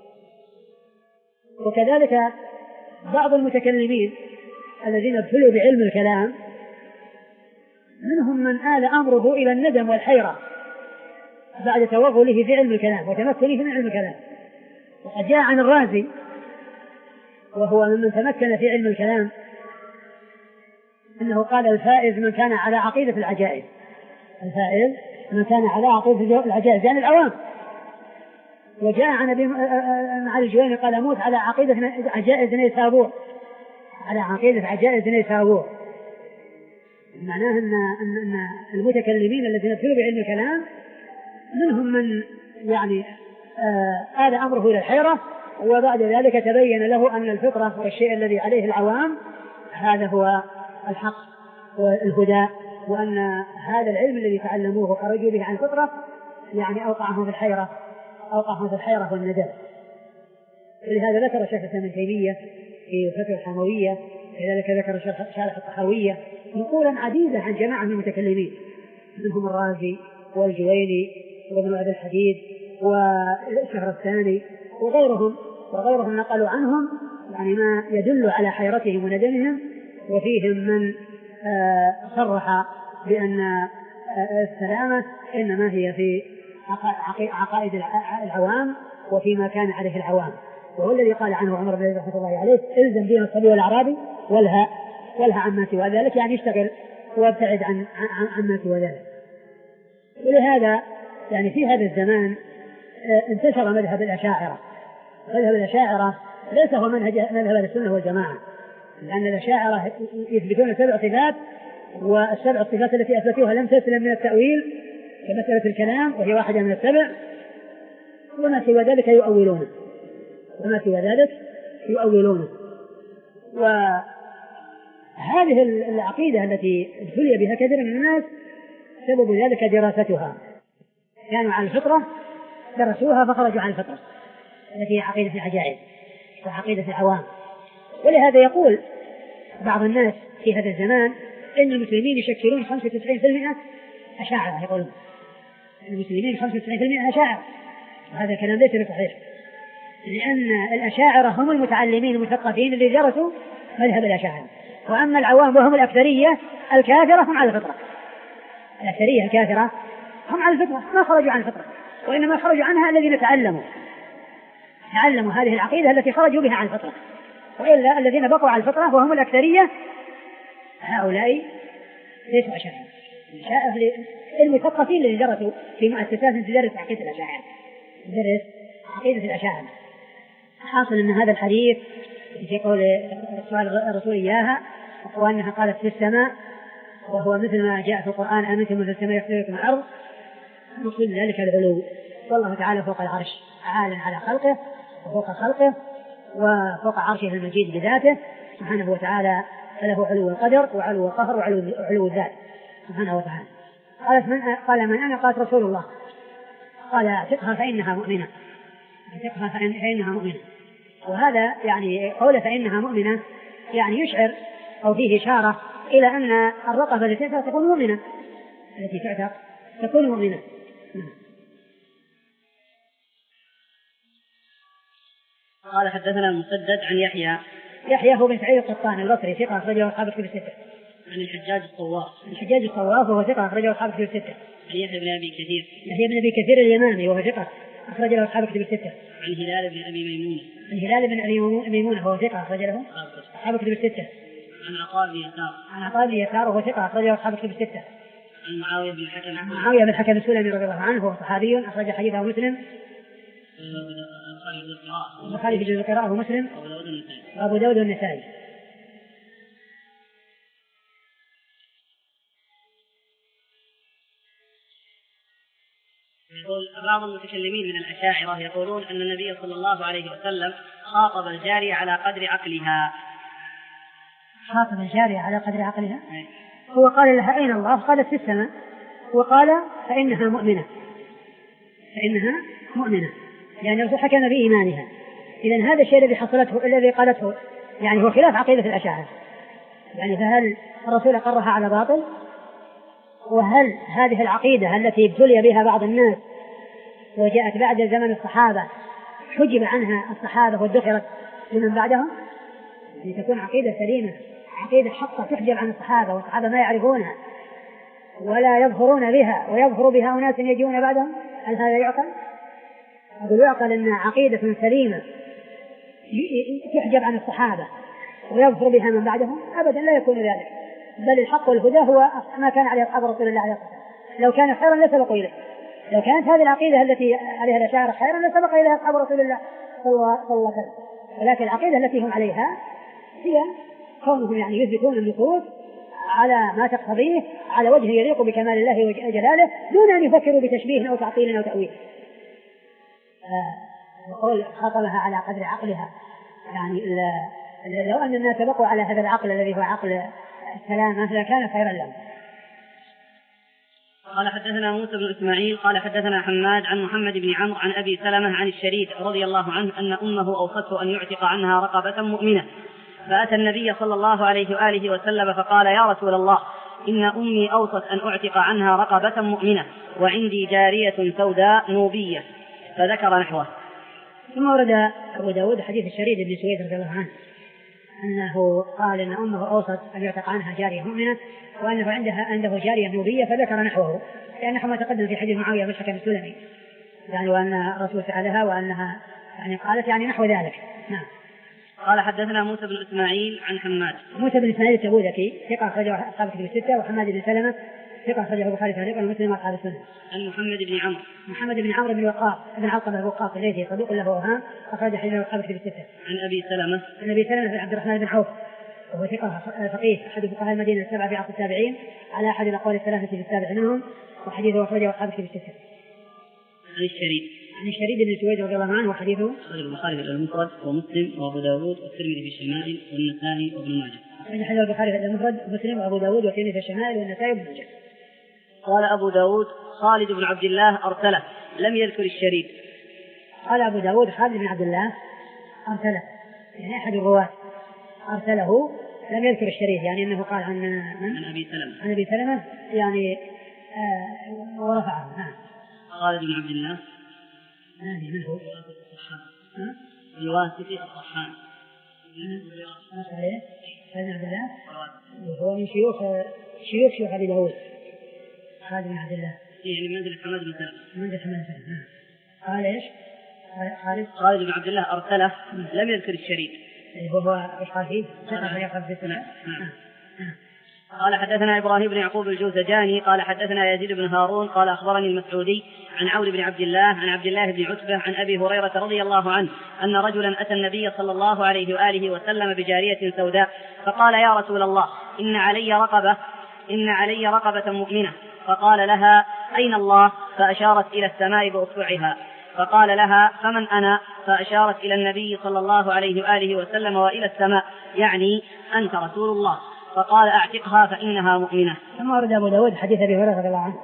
وكذلك بعض المتكلمين الذين ابتلوا بعلم الكلام منهم من آل أمره إلى الندم والحيرة بعد توغله في علم الكلام وتمكنه من علم الكلام. وقد جاء عن الرازي وهو ممن تمكن في علم الكلام أنه قال الفائز من كان على عقيدة العجائز. الفائز من كان على عقيدة العجائز يعني العوام. وجاء عن أبي علي الجويني قال أموت على عقيدة عجائز نيسابور على عقيدة عجائز نيسابور. معناه أن أن المتكلمين الذين ابتلوا بعلم الكلام منهم من يعني آل أمره إلى الحيرة وبعد ذلك تبين له أن الفطرة والشيء الذي عليه العوام هذا هو الحق والهدى وأن هذا العلم الذي تعلموه وخرجوا به عن الفطرة يعني أوقعهم في الحيرة أوقعهم في الحيرة والندم. ولهذا ذكر شيخ الإسلام ابن تيمية في فتوى الحموية كذلك ذكر شارح الطحاوية نقولا عديدة عن جماعة من المتكلمين منهم الرازي والجويني وابن أبي الحديد والشهرستاني وغيرهم وغيرهم نقلوا عنهم يعني ما يدل على حيرتهم وندمهم. وفيهم من صرح بأن السلامة إنما هي في عقائد العوام وفيما كان عليه العوام وهو الذي قال عنه عمر بن رحمة الله عليه الزم دين الصبي والأعرابي والها والها عما سوى ذلك يعني اشتغل وابتعد عن عما سوى ذلك. ولهذا يعني في هذا الزمان انتشر مذهب الأشاعرة. مذهب الأشاعرة ليس هو منهج مذهب السنة والجماعة لأن الأشاعرة يثبتون سبع صفات والسبع الصفات التي أثبتوها لم تسلم من التأويل كمسألة الكلام وهي واحدة من السبع وما سوى ذلك يؤولونه وما سوى ذلك يؤولونه. وهذه العقيدة التي ابتلي بها كثير من الناس سبب ذلك دراستها كانوا على الفطرة درسوها فخرجوا عن الفطرة التي هي عقيدة العجائز وعقيدة العوام. ولهذا يقول بعض الناس في هذا الزمان إن المسلمين يشكلون خمسة وتسعين بالمئة أشاعرة. يقولون المسلمين خمسة وتسعين بالمئة أشاعرة وهذا الكلام ليس بصحيح لأن الأشاعرة هم المتعلمين المثقفين اللي درسوا مذهب الأشاعرة وأما العوام وهم الأكثرية الكافرة هم على الفطرة. الأكثرية الكافرة هم على الفطرة ما خرجوا عن الفطرة وإنما خرجوا عنها الذين تعلموا تعلموا هذه العقيدة التي خرجوا بها عن الفطرة. وإلا الذين بقوا على الفطرة وهم الأكثرية هؤلاء ليسوا أشاعرة. المثقفين الذين درسوا في مؤسسات تدرس عقيدة الأشاعرة تدرس عقيدة الأشاعرة. حاصل أن هذا الحديث في قول الرسول إياها وأنها قالت في السماء وهو مثل ما جاء في القرآن أمنتم من في السماء يخلقكم الأرض نقول ذلك العلو. والله تعالى فوق العرش عال على خلقه وفوق خلقه وفوق عرشه المجيد بذاته سبحانه وتعالى فله علو القدر وعلو القهر وعلو الذات سبحانه وتعالى. قالت من قال من أنا؟ قالت رسول الله. قال اعتقها فإنها مؤمنة اعتقها فإنها مؤمنة. وهذا يعني قول فإنها مؤمنة يعني يشعر أو فيه إشارة إلى أن الرقبة التي تعتق تكون مؤمنة التي تعتق تكون مؤمنة. قال حدثنا مسدد عن يحيى يحيى هو بن سعيد القطان البصري ثقة أخرجه أصحاب الكتب الستة. عن الحجاج الصواف الحجاج الصواف وهو ثقة أخرجه أصحاب الكتب الستة. عن يحيى بن أبي كثير يحيى بن أبي كثير اليمامي وهو ثقة أخرجه أصحاب الكتب الستة. عن هلال بن أبي ميمونة عن هلال بن أبي ميمونة وهو ثقة أخرجه أصحاب الكتب الستة. عن عطاء بن يسار عن عطاء بن يسار وهو ثقة أخرجه أصحاب الكتب الستة. عن معاوية بن الحكم معاوية بن الحكم السلمي رضي الله عنه وهو صحابي أخرج حديثه مسلم البخاري في جزء القراءة ومسلم وأبو داود والنسائي. يقول بعض المتكلمين من الأشاعرة يقولون أن النبي صلى الله عليه وسلم خاطب الجارية على قدر عقلها. خاطب الجارية على قدر عقلها؟ هو قال لها أين الله؟ قالت في السماء، وقال فإنها مؤمنة، فإنها مؤمنة يعني الرسول حكم بإيمانها. إذن هذا الشيء الذي حصلته الذي قالته يعني هو خلاف عقيدة الأشاعرة. يعني فهل الرسول أقرها على باطل؟ وهل هذه العقيدة التي ابتلي بها بعض الناس وجاءت بعد زمن الصحابة حجب عنها الصحابة وادخرت لمن بعدهم؟ يعني تكون عقيدة سليمة، عقيدة حقة تحجب عن الصحابة والصحابة ما يعرفونها ولا يظهرون بها ويظهر بها أناس يجون بعدهم، هل هذا يعقل؟ أقول يعقل أن عقيدة سليمة تحجب عن الصحابة ويظهر بها من بعدهم؟ أبدا لا يكون ذلك، بل الحق والهدى هو ما كان عليه أصحاب رسول الله عليه الصلاة والسلام. لو كان خيرا لسبقوا إليه، لو كانت هذه العقيدة التي عليها الأشاعرة خيرا لسبق إليها أصحاب رسول الله صلى الله عليه وسلم. ولكن العقيدة التي هم عليها هي كونهم يعني يثبتون النصوص على ما تقتضيه على وجه يليق بكمال الله وجلاله دون أن يفكروا بتشبيه أو تعطيل أو تأويل. وقول خاطبها على قدر عقلها، يعني لو أن الناس سبقوا على هذا العقل الذي هو عقل السلامة لكان خيرا لهم. قال حدثنا موسى بن إسماعيل قال حدثنا حماد عن محمد بن عمرو عن أبي سلمة عن الشريد رضي الله عنه أن أمه أوصته أن يعتق عنها رقبة مؤمنة، فأتى النبي صلى الله عليه وآله وسلم فقال يا رسول الله إن أمي أوصت أن أعتق عنها رقبة مؤمنة وعندي جارية سوداء نوبية، فذكر نحوه. ثم ورد أبو داود حديث الشريد بن سويد رضي الله عنه أنه قال إن أمه أوصت أن يعتق عنها جارية مؤمنة وأنه عندها عنده جارية نوبية، فذكر نحوه لأنه ما تقدم في حديث معاوية مشكى السلمي يعني وأن الرسول سألها وأنها يعني قالت يعني نحو ذلك. نعم. قال حدثنا موسى بن إسماعيل عن حماد. موسى بن إسماعيل التبوذكي ثقة أخرجه أصحاب الكتب الستة، وحماد بن سلمة ثقة أخرجه البخاري تعليقا ومسلم وأصحاب السنة. عن محمد بن عمرو. محمد بن عمرو بن وقاص بن علقمة بن وقاص الذي صدوق له أوهام أخرج حديثه أصحاب الكتب الستة. عن أبي سلمة. عن أبي سلمة بن عبد الرحمن بن عوف وهو ثقة فقيه أحد فقهاء المدينة السبعة في عصر التابعين على أحد الأقوال الثلاثة في السابع منهم، وحديثه أخرجه أصحاب الكتب الستة. عن الشريد. عن الشريد بن سويد رضي الله عنه وحديثه أخرج البخاري في المفرد ومسلم وأبو داود والترمذي في الشمائل والنسائي وابن ماجه. أخرج حديث البخاري في المفرد ومسلم وأبو داود والترمذي في الشمائل والنسائي وابن ماجه. قال أبو داود خالد بن عبد الله أرسله لم يذكر الشريد. قال أبو داود خالد بن عبد الله أرسله يعني أحد الرواة أرسله لم يذكر الشريد، يعني أنه قال عن من؟ عن أبي سلمة. عن أبي سلمة يعني آه ورفعه. نعم. خالد بن عبد الله هذه من هو؟ الواسطي الصحان. ما شاء الله. خالد بن عبد الله هو من شيوخ شيوخ شيوخ أبي داود. خالد بن عبد الله يعني منزل حماد بن سلمة. منزل حماد بن سلمة. قال إيش؟ خالد خالد بن عبد الله أرسله لم يذكر الشريد. وهو إيش قال فيه؟ ثقة يقرأ في السنة. قال حدثنا إبراهيم بن يعقوب الجوزجاني قال حدثنا يزيد بن هارون قال أخبرني المسعودي عن عون بن عبد الله عن عبد الله بن عتبة عن أبي هريرة رضي الله عنه أن رجلا أتى النبي صلى الله عليه وآله وسلم بجارية سوداء فقال يا رسول الله إن علي رقبة إن علي رقبة مؤمنة، فقال لها أين الله؟ فأشارت إلى السماء بأصبعها، فقال لها فمن أنا؟ فأشارت إلى النبي صلى الله عليه وآله وسلم وإلى السماء يعني أنت رسول الله، فقال أعتقها فإنها مؤمنة. ثم ورد أبو داود حديث أبي هريرة رضي الله عنه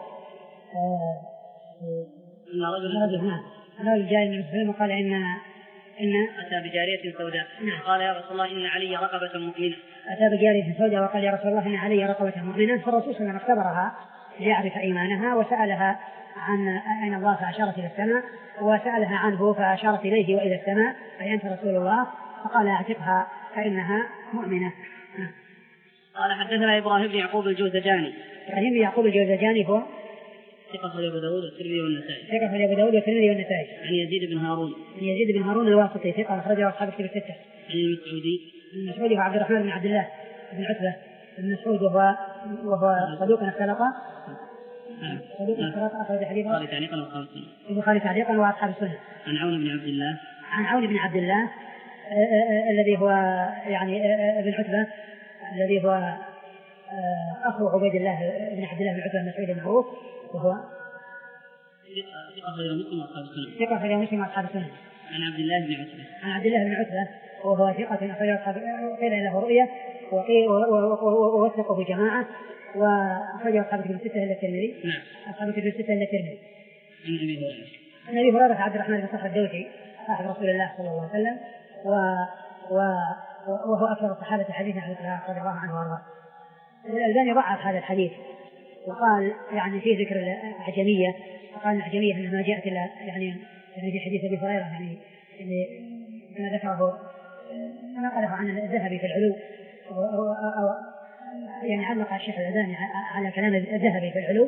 إن رجل رجل جاء من مسلم وقال إن إن أتى بجارية سوداء قال يا رسول الله إن علي رقبة مؤمنة. أتى بجارية سوداء وقال يا رسول الله إن علي رقبة مؤمنة، فالرسول صلى الله عليه وسلم اختبرها ليعرف إيمانها وسألها عن أين الله فأشارت إلى السماء، وسألها عنه فأشارت إليه وإلى السماء أي أنت رسول الله، فقال أعتقها فإنها مؤمنة. قال حدثنا إبراهيم بن يعقوب الجوزجاني. إبراهيم بن يعقوب الجوزجاني هو ثقة أخرجه أبو داود والترمذي والنسائي. ثقة أخرجه أبو داود والترمذي والنسائي. عن يزيد بن هارون. عن يزيد بن هارون الواسطي ثقة أخرجه أصحاب الكتب الستة. عن المسعودي. المسعودي هو عبد الرحمن بن عبد الله بن عتبة بن مسعود وهو وهو صدوق اختلط صدوق ثقة أخرج حديثه البخاري تعليقا وأصحاب السنن. البخاري تعليقا وأصحاب السنن. عن عون بن عبد الله عن عون بن عبد الله الذي هو يعني ابن عتبة الذي هو أخو عبيد الله بن عبد الله بن عتبة بن مسعود المعروف وهو ثقة غير مسلم وأصحاب السنن. ثقة غير مسلم وأصحاب السنن. عن عبد الله بن عتبة عن عبد الله بن عتبة وهو ثقة قيل له رؤية ووثقه بجماعة وأخرجه أصحاب الكتب الستة إلا الترمذي. نعم. أصحاب الكتب الستة إلا الترمذي. عن أبي هريرة. عن أبي هريرة عبد الرحمن بن صخر الدوسي صاحب رسول الله صلى الله عليه وسلم و... و... وهو أكثر الصحابة حديثا عن الصحابة رضي الله عنه وأرضاه. الألباني ضعف هذا الحديث وقال يعني فيه ذكر الأعجمية، وقال الأعجمية أنها جاءت إلى يعني في حديث أبي هريرة يعني ما ذكره نقله عن الذهبي في العلو أو يعني علق الشيخ الألباني على كلام الذهبي في العلو.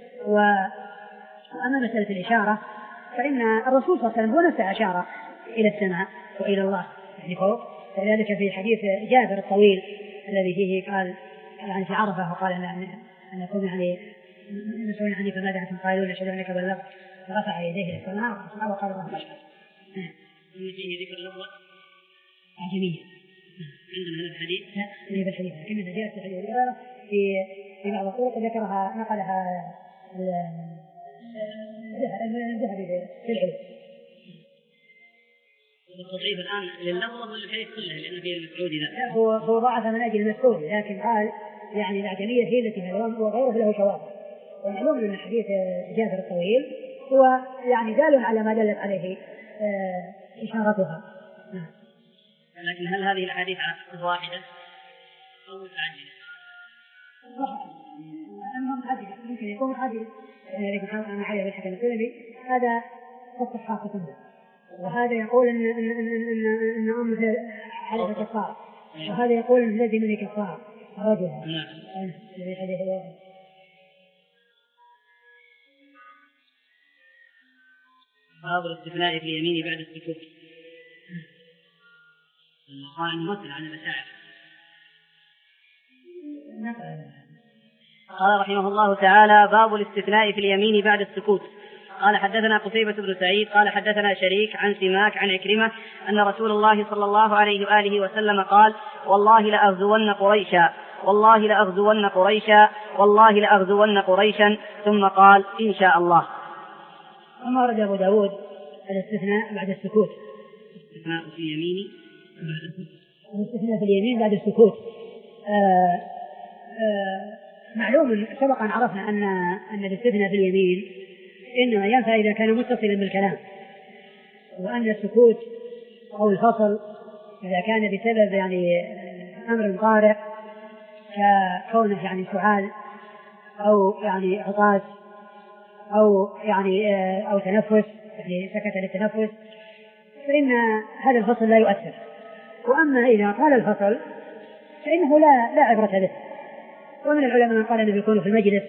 وأما مسألة الإشارة فإن الرسول صلى الله عليه وسلم هو نفسه أشار إلى السماء وإلى الله يعني فوق، فذلك في حديث جابر الطويل الذي فيه قال يعني في عرفة وقال أن أن يكون يعني مسؤول عني فماذا أنتم قائلون أشهد أنك بلغت فرفع يديه إلى السماء وقال الله أشهد. فيه ذكر اللفظة أعجمية عندنا هذا الحديث؟ لا ليس بالحديث لكنها جاءت في الحديث في في بعض الطرق ذكرها نقلها الذهبي في العلم. التضعيف الآن لللفظة والحديث كله لأن فيه المسعود ذا. هو هو ضعف من أجل المسعود لكن قال يعني الأعجمية هي التي هلوان وغيره له شواذ. ومعلوم أن حديث جابر الطويل هو يعني دال على ما دلت عليه آه إشارتها. لكن هل هذه الأحاديث على قصة واحدة أو متعددة؟ أنهم متعددة ممكن يكون متعددة لكن أنا علي بالحكم السلمي هذا قصة خاصة منه. وهذا يقول إن إن إن إن إن أمه حدث كفار وهذا يقول إن الذي من كفار رجلها. نعم. باب الاستثناء في اليمين بعد السكوت. قال الممثل عن الأشاعرة. قال رحمه الله تعالى باب الاستثناء في اليمين بعد السكوت. قال حدثنا قتيبة بن سعيد قال حدثنا شريك عن سماك عن عكرمة أن رسول الله صلى الله عليه وآله وسلم قال والله لأغزون قريشا والله لأغزون قريشا والله لأغزون قريشا ثم قال إن شاء الله. أما ورد أبو داود الاستثناء بعد السكوت. الاستثناء في اليمين بعد السكوت. الاستثناء في اليمين بعد السكوت. آآ آآ معلوم سبقا عرفنا أن أن الاستثناء في اليمين إنما ينفع إذا كان متصلا بالكلام، وأن السكوت أو الفصل إذا كان بسبب يعني أمر طارئ ككونه يعني سعال أو يعني عطاس أو يعني أو تنفس يعني سكت للتنفس فإن هذا الفصل لا يؤثر. وأما إذا قال الفصل فإنه لا لا عبرة به. ومن العلماء من قال أنه يكون في المجلس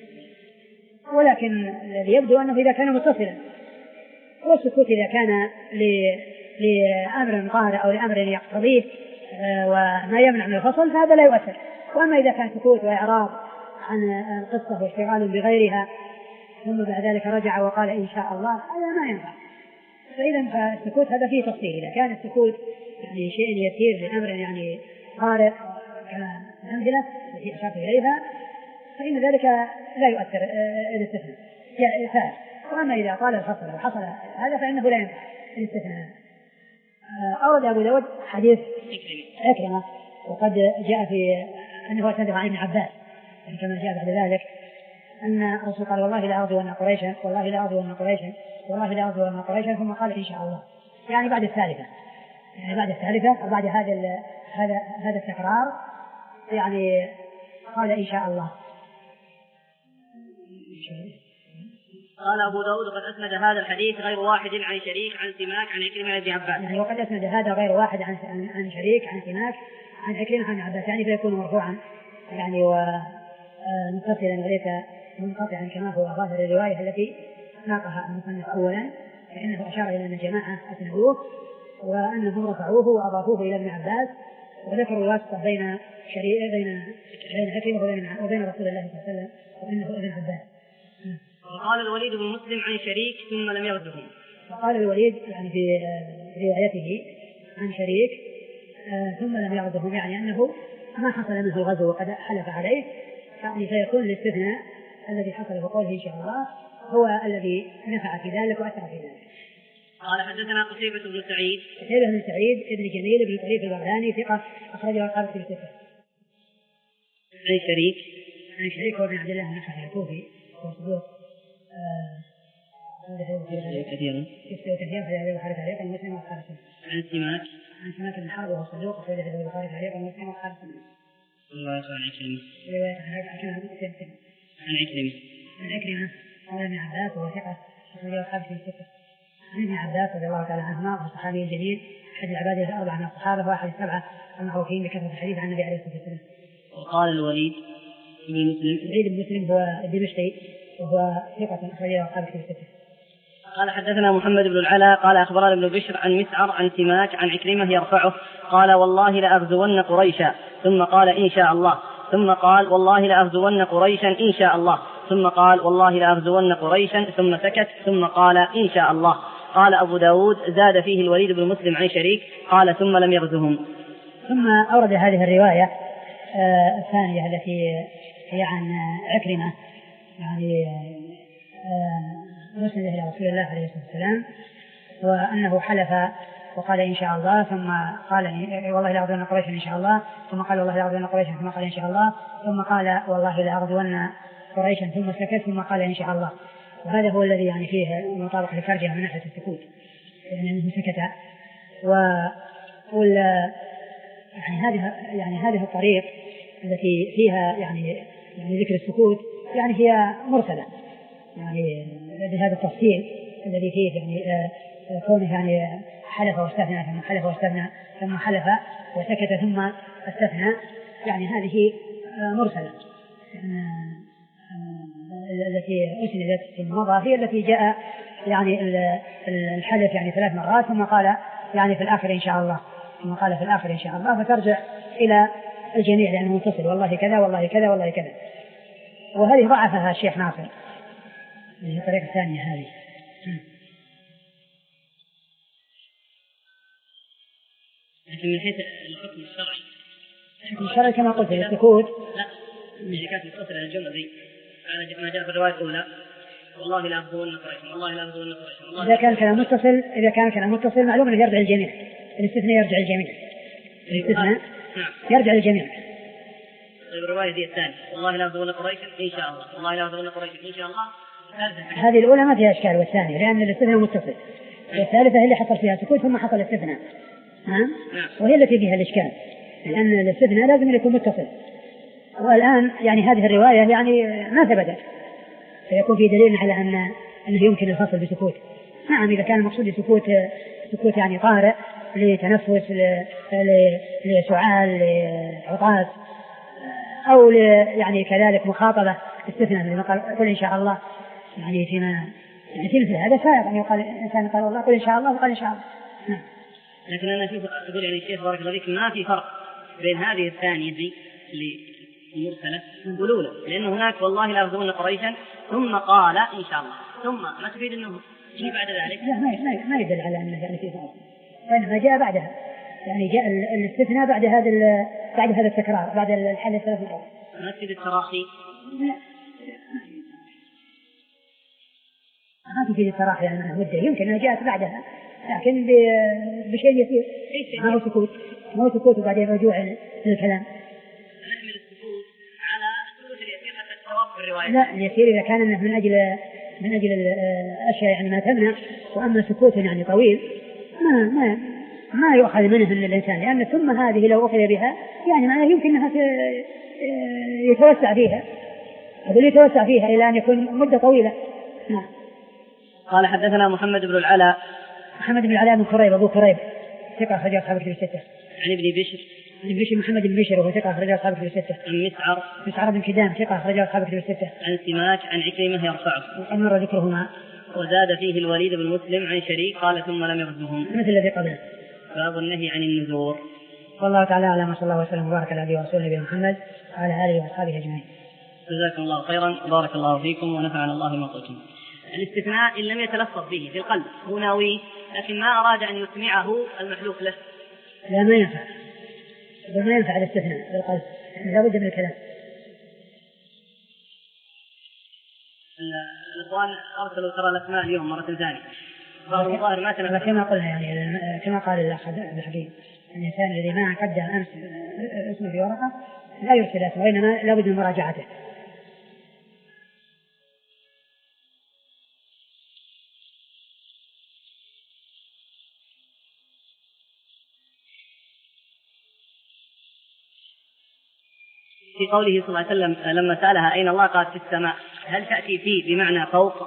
ولكن الذي يبدو أنه إذا كان متصلا. والسكوت إذا كان لأمر طارئ أو لأمر يقتضيه وما يمنع من الفصل فهذا لا يؤثر. وأما إذا كان سكوت وإعراض عن القصة واشتغال بغيرها ثم بعد ذلك رجع وقال إن شاء الله هذا ما ينفع. فإذا فالسكوت هذا فيه تفصيل. إذا كان السكوت يعني شيء يسير لأمر يعني طارئ كالأمثلة التي أشرت إليها فإن ذلك لا يؤثر الاستثناء فعل. وأما إذا قال الفصل وحصل هذا فإنه لا ينفع الاستثناء. أورد أبو داود حديث عكرمة وقد جاء في أنه أسنده عن ابن عباس يعني كما جاء بعد ذلك أن الرسول قال والله لا أغزون قريشا والله لا أغزون قريشا والله لا أغزون قريشا ثم قال إن شاء الله يعني بعد الثالثة يعني بعد الثالثة وبعد هذا هذا هذا التكرار يعني قال إن شاء الله. قال أبو داود قد أسند هذا الحديث غير واحد عن شريك عن سماك عن عكرمة عن ابن عباس. يعني وقد أسند هذا غير واحد عن عن شريك عن سماك عن عكرمة عن عباس يعني فيكون مرفوعا يعني ومتصلا وليس منقطعا كما هو ظاهر الرواية التي ناقها المصنف أولا فإنه أشار إلى أن الجماعة أسندوه وأنهم رفعوه وأضافوه إلى ابن عباس وذكروا الواسطة بين شريك بين بين عكرمة وبين وبين رسول الله صلى الله عليه وسلم وأنه ابن عباس. وقال الوليد بن مسلم عن شريك ثم لم يغزهم. وقال الوليد يعني في روايته عن شريك ثم لم يغزهم، يعني أنه ما حصل منه الغزو وقد حلف عليه، يعني فيكون الاستثناء الذي حصل بقوله إن شاء الله هو الذي نفع في ذلك وأثر في ذلك. قال حدثنا قتيبة بن سعيد قتيبة بن سعيد ابن جميل بن طريف البغلاني ثقة أخرجه أصحاب الكتب الستة. عن شريك عن شريك وابن عبد الله بن نخعي الكوفي وهو صدوق كثيرا يفتي كثيرا في هذه البخاري تعليقا مسلم وأصحاب السنة. عن سماك عن سماك بن حرب وهو صدوق في هذه البخاري تعليقا مسلم وأصحاب السنة. الله يرضى عن عكرمة. رواية عن عكرمة. عن عكرمة. عن عكرمة قال ابن عباس وهو ثقة أخرجه أصحاب الكتب الستة. عن ابن عباس رضي الله تعالى عنهما وهو الصحابي الجليل أحد العباد الأربعة من الصحابة وأحد السبعة المعروفين بكثرة الحديث عن النبي عليه الصلاة والسلام. وقال الوليد بن مسلم الوليد بن مسلم هو الدمشقي وهو ثقة أخرجه أصحاب الكتب الستة. قال حدثنا محمد بن العلاء قال أخبرنا ابن بشر عن مسعر عن سماك عن عكرمة يرفعه قال والله لأغزون قريشا ثم قال إن شاء الله ثم قال والله لأغزون قريشا إن شاء الله ثم قال والله لأغزون قريشا ثم سكت ثم قال إن شاء الله. قال أبو داود زاد فيه الوليد بن مسلم عن شريك قال ثم لم يغزهم. ثم أورد هذه الرواية آه الثانية التي هي عن عكرمة يعني آه مسند إلى رسول الله عليه الصلاة والسلام وأنه حلف وقال إن شاء الله ثم قال والله لأغزون قريشا إن شاء الله ثم قال والله لأغزون قريشا ثم قال إن شاء الله ثم قال والله لأغزون قريشا ثم سكت ثم قال إن شاء الله. وهذا هو الذي يعني فيه مطابق لترجمة من ناحية السكوت يعني أنه سكت. وقل يعني هذه يعني هذه الطريق التي فيها يعني يعني ذكر السكوت يعني هي مرسلة يعني بهذا التفصيل الذي فيه يعني آه كونه يعني حلف واستثنى ثم حلف واستثنى ثم حلف وسكت ثم استثنى يعني هذه آه مرسلة آه التي أسندت في المضى هي التي جاء يعني الحلف يعني ثلاث مرات ثم قال يعني في الآخر إن شاء الله ثم قال في الآخر إن شاء الله فترجع إلى الجميع لأنه متصل والله كذا والله كذا والله كذا. وهذه ضعفها الشيخ ناصر من الطريقة الثانية هذه. لكن من حيث الحكم الشرعي الحكم الشرعي كما قلت السكوت لا اللي كانت متصلة على الجملة ذي على ما جاء في الرواية الأولى والله لا أغزون قريشا والله لا أغزون قريشا. إذا كان كلام متصل إذا كان كلام متصل معلوم أنه يرجع الجميع الاستثناء يرجع الجميع الاستثناء يرجع الجميع. طيب الرواية دي الثانية والله لا أغزون قريشا إن شاء الله والله لا أغزون قريشا إن شاء الله. هذه الأولى ما فيها إشكال والثانية لأن الاستثناء متصل والثالثة هي اللي حصل فيها سكوت ثم حصل الاستثناء ها وهي التي فيها الإشكال لأن الاستثناء لازم يكون متصل. والآن يعني هذه الرواية يعني ما ثبتت فيكون في دليل على أن أنه يمكن الفصل بسكوت. نعم إذا كان المقصود سكوت سكوت يعني طارئ لتنفس لسعال لعطاس أو يعني كذلك مخاطبة استثناء لما قال قل إن شاء الله يعني فيما يعني في مثل هذا سائق أن يقال الإنسان قال والله قل إن شاء الله وقال إن شاء الله. نعم. لكن أنا أشوف أقول يعني الشيخ بارك الله فيك ما في فرق بين هذه الثانية دي المرسلة والأولى لأنه هناك والله لا أغزون قريشا ثم قال إن شاء الله ثم ما تفيد أنه شيء بعد ذلك. لا ما ما يدل على أنه يعني في فرق وإنما جاء بعدها يعني جاء الاستثناء بعد هذا بعد هذا التكرار بعد الحل الثلاث مرات. ما تفيد التراخي. ما تفيد التراخي يعني مدة يمكن أنها جاءت بعدها لكن بشيء يسير ما هو سكوت ما هو سكوت وبعدين رجوع للكلام. لا اليسير إذا كان إنه من أجل من أجل الأشياء يعني ما تمنع وأما سكوت يعني طويل ما ما ما يؤخذ منه من الإنسان لأن ثم هذه لو أخذ بها يعني معناه يمكن أنها يتوسع فيها هذول يتوسع فيها إلى أن يكون مدة طويلة. نعم. قال حدثنا محمد بن العلاء محمد بن العلاء بن كريب أبو كريب ثقة أخرج أصحاب الكتب الستة. عن ابن بشر عن بشر محمد بن بشر وهو ثقة أخرج أصحاب الكتب الستة. عن مسعر مسعر بن كدام ثقة أخرج أصحاب الكتب الستة. عن سماك عن عكرمة يرفعه ومر ذكرهما. وزاد فيه الوليد بن مسلم عن شريك قال ثم لم يغزهم مثل الذي قبله. باب النهي عن النذور. والله تعالى أعلم وصلى الله وسلم وبارك على نبينا ورسوله نبينا محمد وعلى آله وأصحابه أجمعين. جزاكم الله خيرا وبارك الله فيكم ونفعنا الله بما قلتم. الاستثناء إن لم يتلفظ به في القلب هو ناوي لكن ما أراد أن يسمعه المحلوف له. لا ما ينفع، ما ينفع الاستثناء في القلب، لا بد من الكلام. الإخوان أرسلوا ترى الأسماء اليوم مرة ثانية. الظاهر ما تنفع. كما قلنا يعني كما قال الأخ الحكيم الإنسان الذي ما قدم أمس اسمه في ورقة لا يرسل اسمه، وإنما لا بد من مراجعته. في قوله صلى الله عليه وسلم لما سألها أين الله قالت في السماء، هل تأتي في بمعنى فوق؟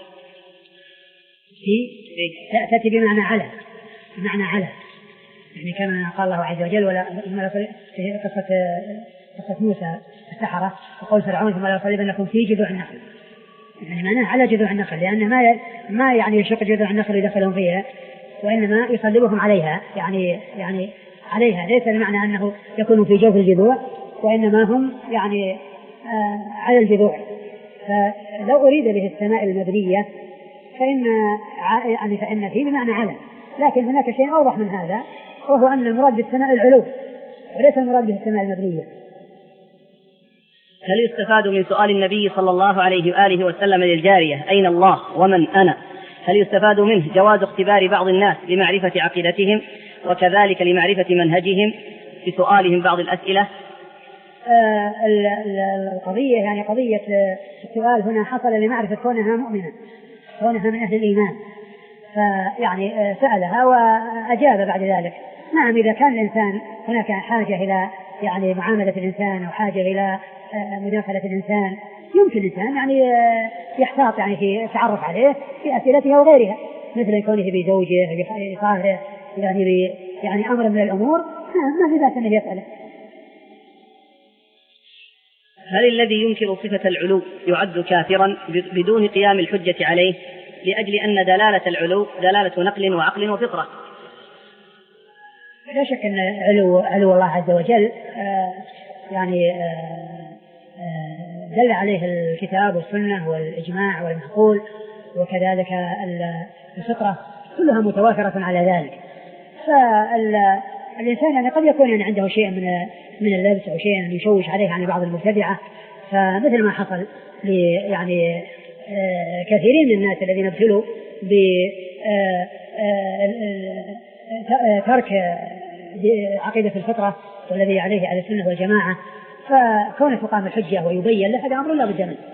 في تأتي بمعنى على، بمعنى على يعني كما قال الله عز وجل ولا في قصة قصة موسى السحرة وقول فرعون ثم لا يصلبنكم في جذوع النخل، يعني معناه على جذوع النخل، لأن ما ما يعني يشق جذوع النخل يدخلهم فيها، وإنما يصلبهم عليها، يعني يعني عليها، ليس بمعنى أنه يكون في جوف الجذوع، وإنما هم يعني آه على الجذوع. فلو أريد به السماء المبنية فإن يعني فإن فيه بمعنى على، لكن هناك شيء أوضح من هذا، وهو أن المراد بالسماء العلو وليس المراد بالسماء المبنية. هل يستفاد من سؤال النبي صلى الله عليه وآله وسلم للجارية أين الله ومن أنا، هل يستفاد منه جواز اختبار بعض الناس لمعرفة عقيدتهم وكذلك لمعرفة منهجهم في سؤالهم بعض الأسئلة؟ آه القضية يعني قضية السؤال هنا حصل لمعرفة كونها مؤمنة، كونها من أهل الإيمان، فيعني سألها وأجاب بعد ذلك. نعم إذا كان الإنسان هناك حاجة إلى يعني معاملة الإنسان أو حاجة إلى مداخلة الإنسان، يمكن الإنسان يعني يحتاط يعني في التعرف عليه في أسئلتها وغيرها، مثل كونه بزوجه بصاهره يعني يعني أمر من الأمور، ما في ذات أنه يسأله. هل الذي ينكر صفة العلو يعد كافرا بدون قيام الحجة عليه لأجل أن دلالة العلو دلالة نقل وعقل وفطرة؟ لا شك أن علو, علو الله عز وجل آه يعني آه آه دل عليه الكتاب والسنة والإجماع والمعقول، وكذلك الفطرة كلها متوافرة على ذلك. فالإنسان يعني قد يكون يعني عنده شيء من من اللبس أو شيء يشوش عليه عن بعض المبتدعة، فمثل ما حصل يعني آه كثيرين من الناس الذين ابتلوا بترك عقيدة الفطرة والذي عليه على السنة والجماعة، فكون تقام الحجة ويبين له هذا أمر لا بد منه.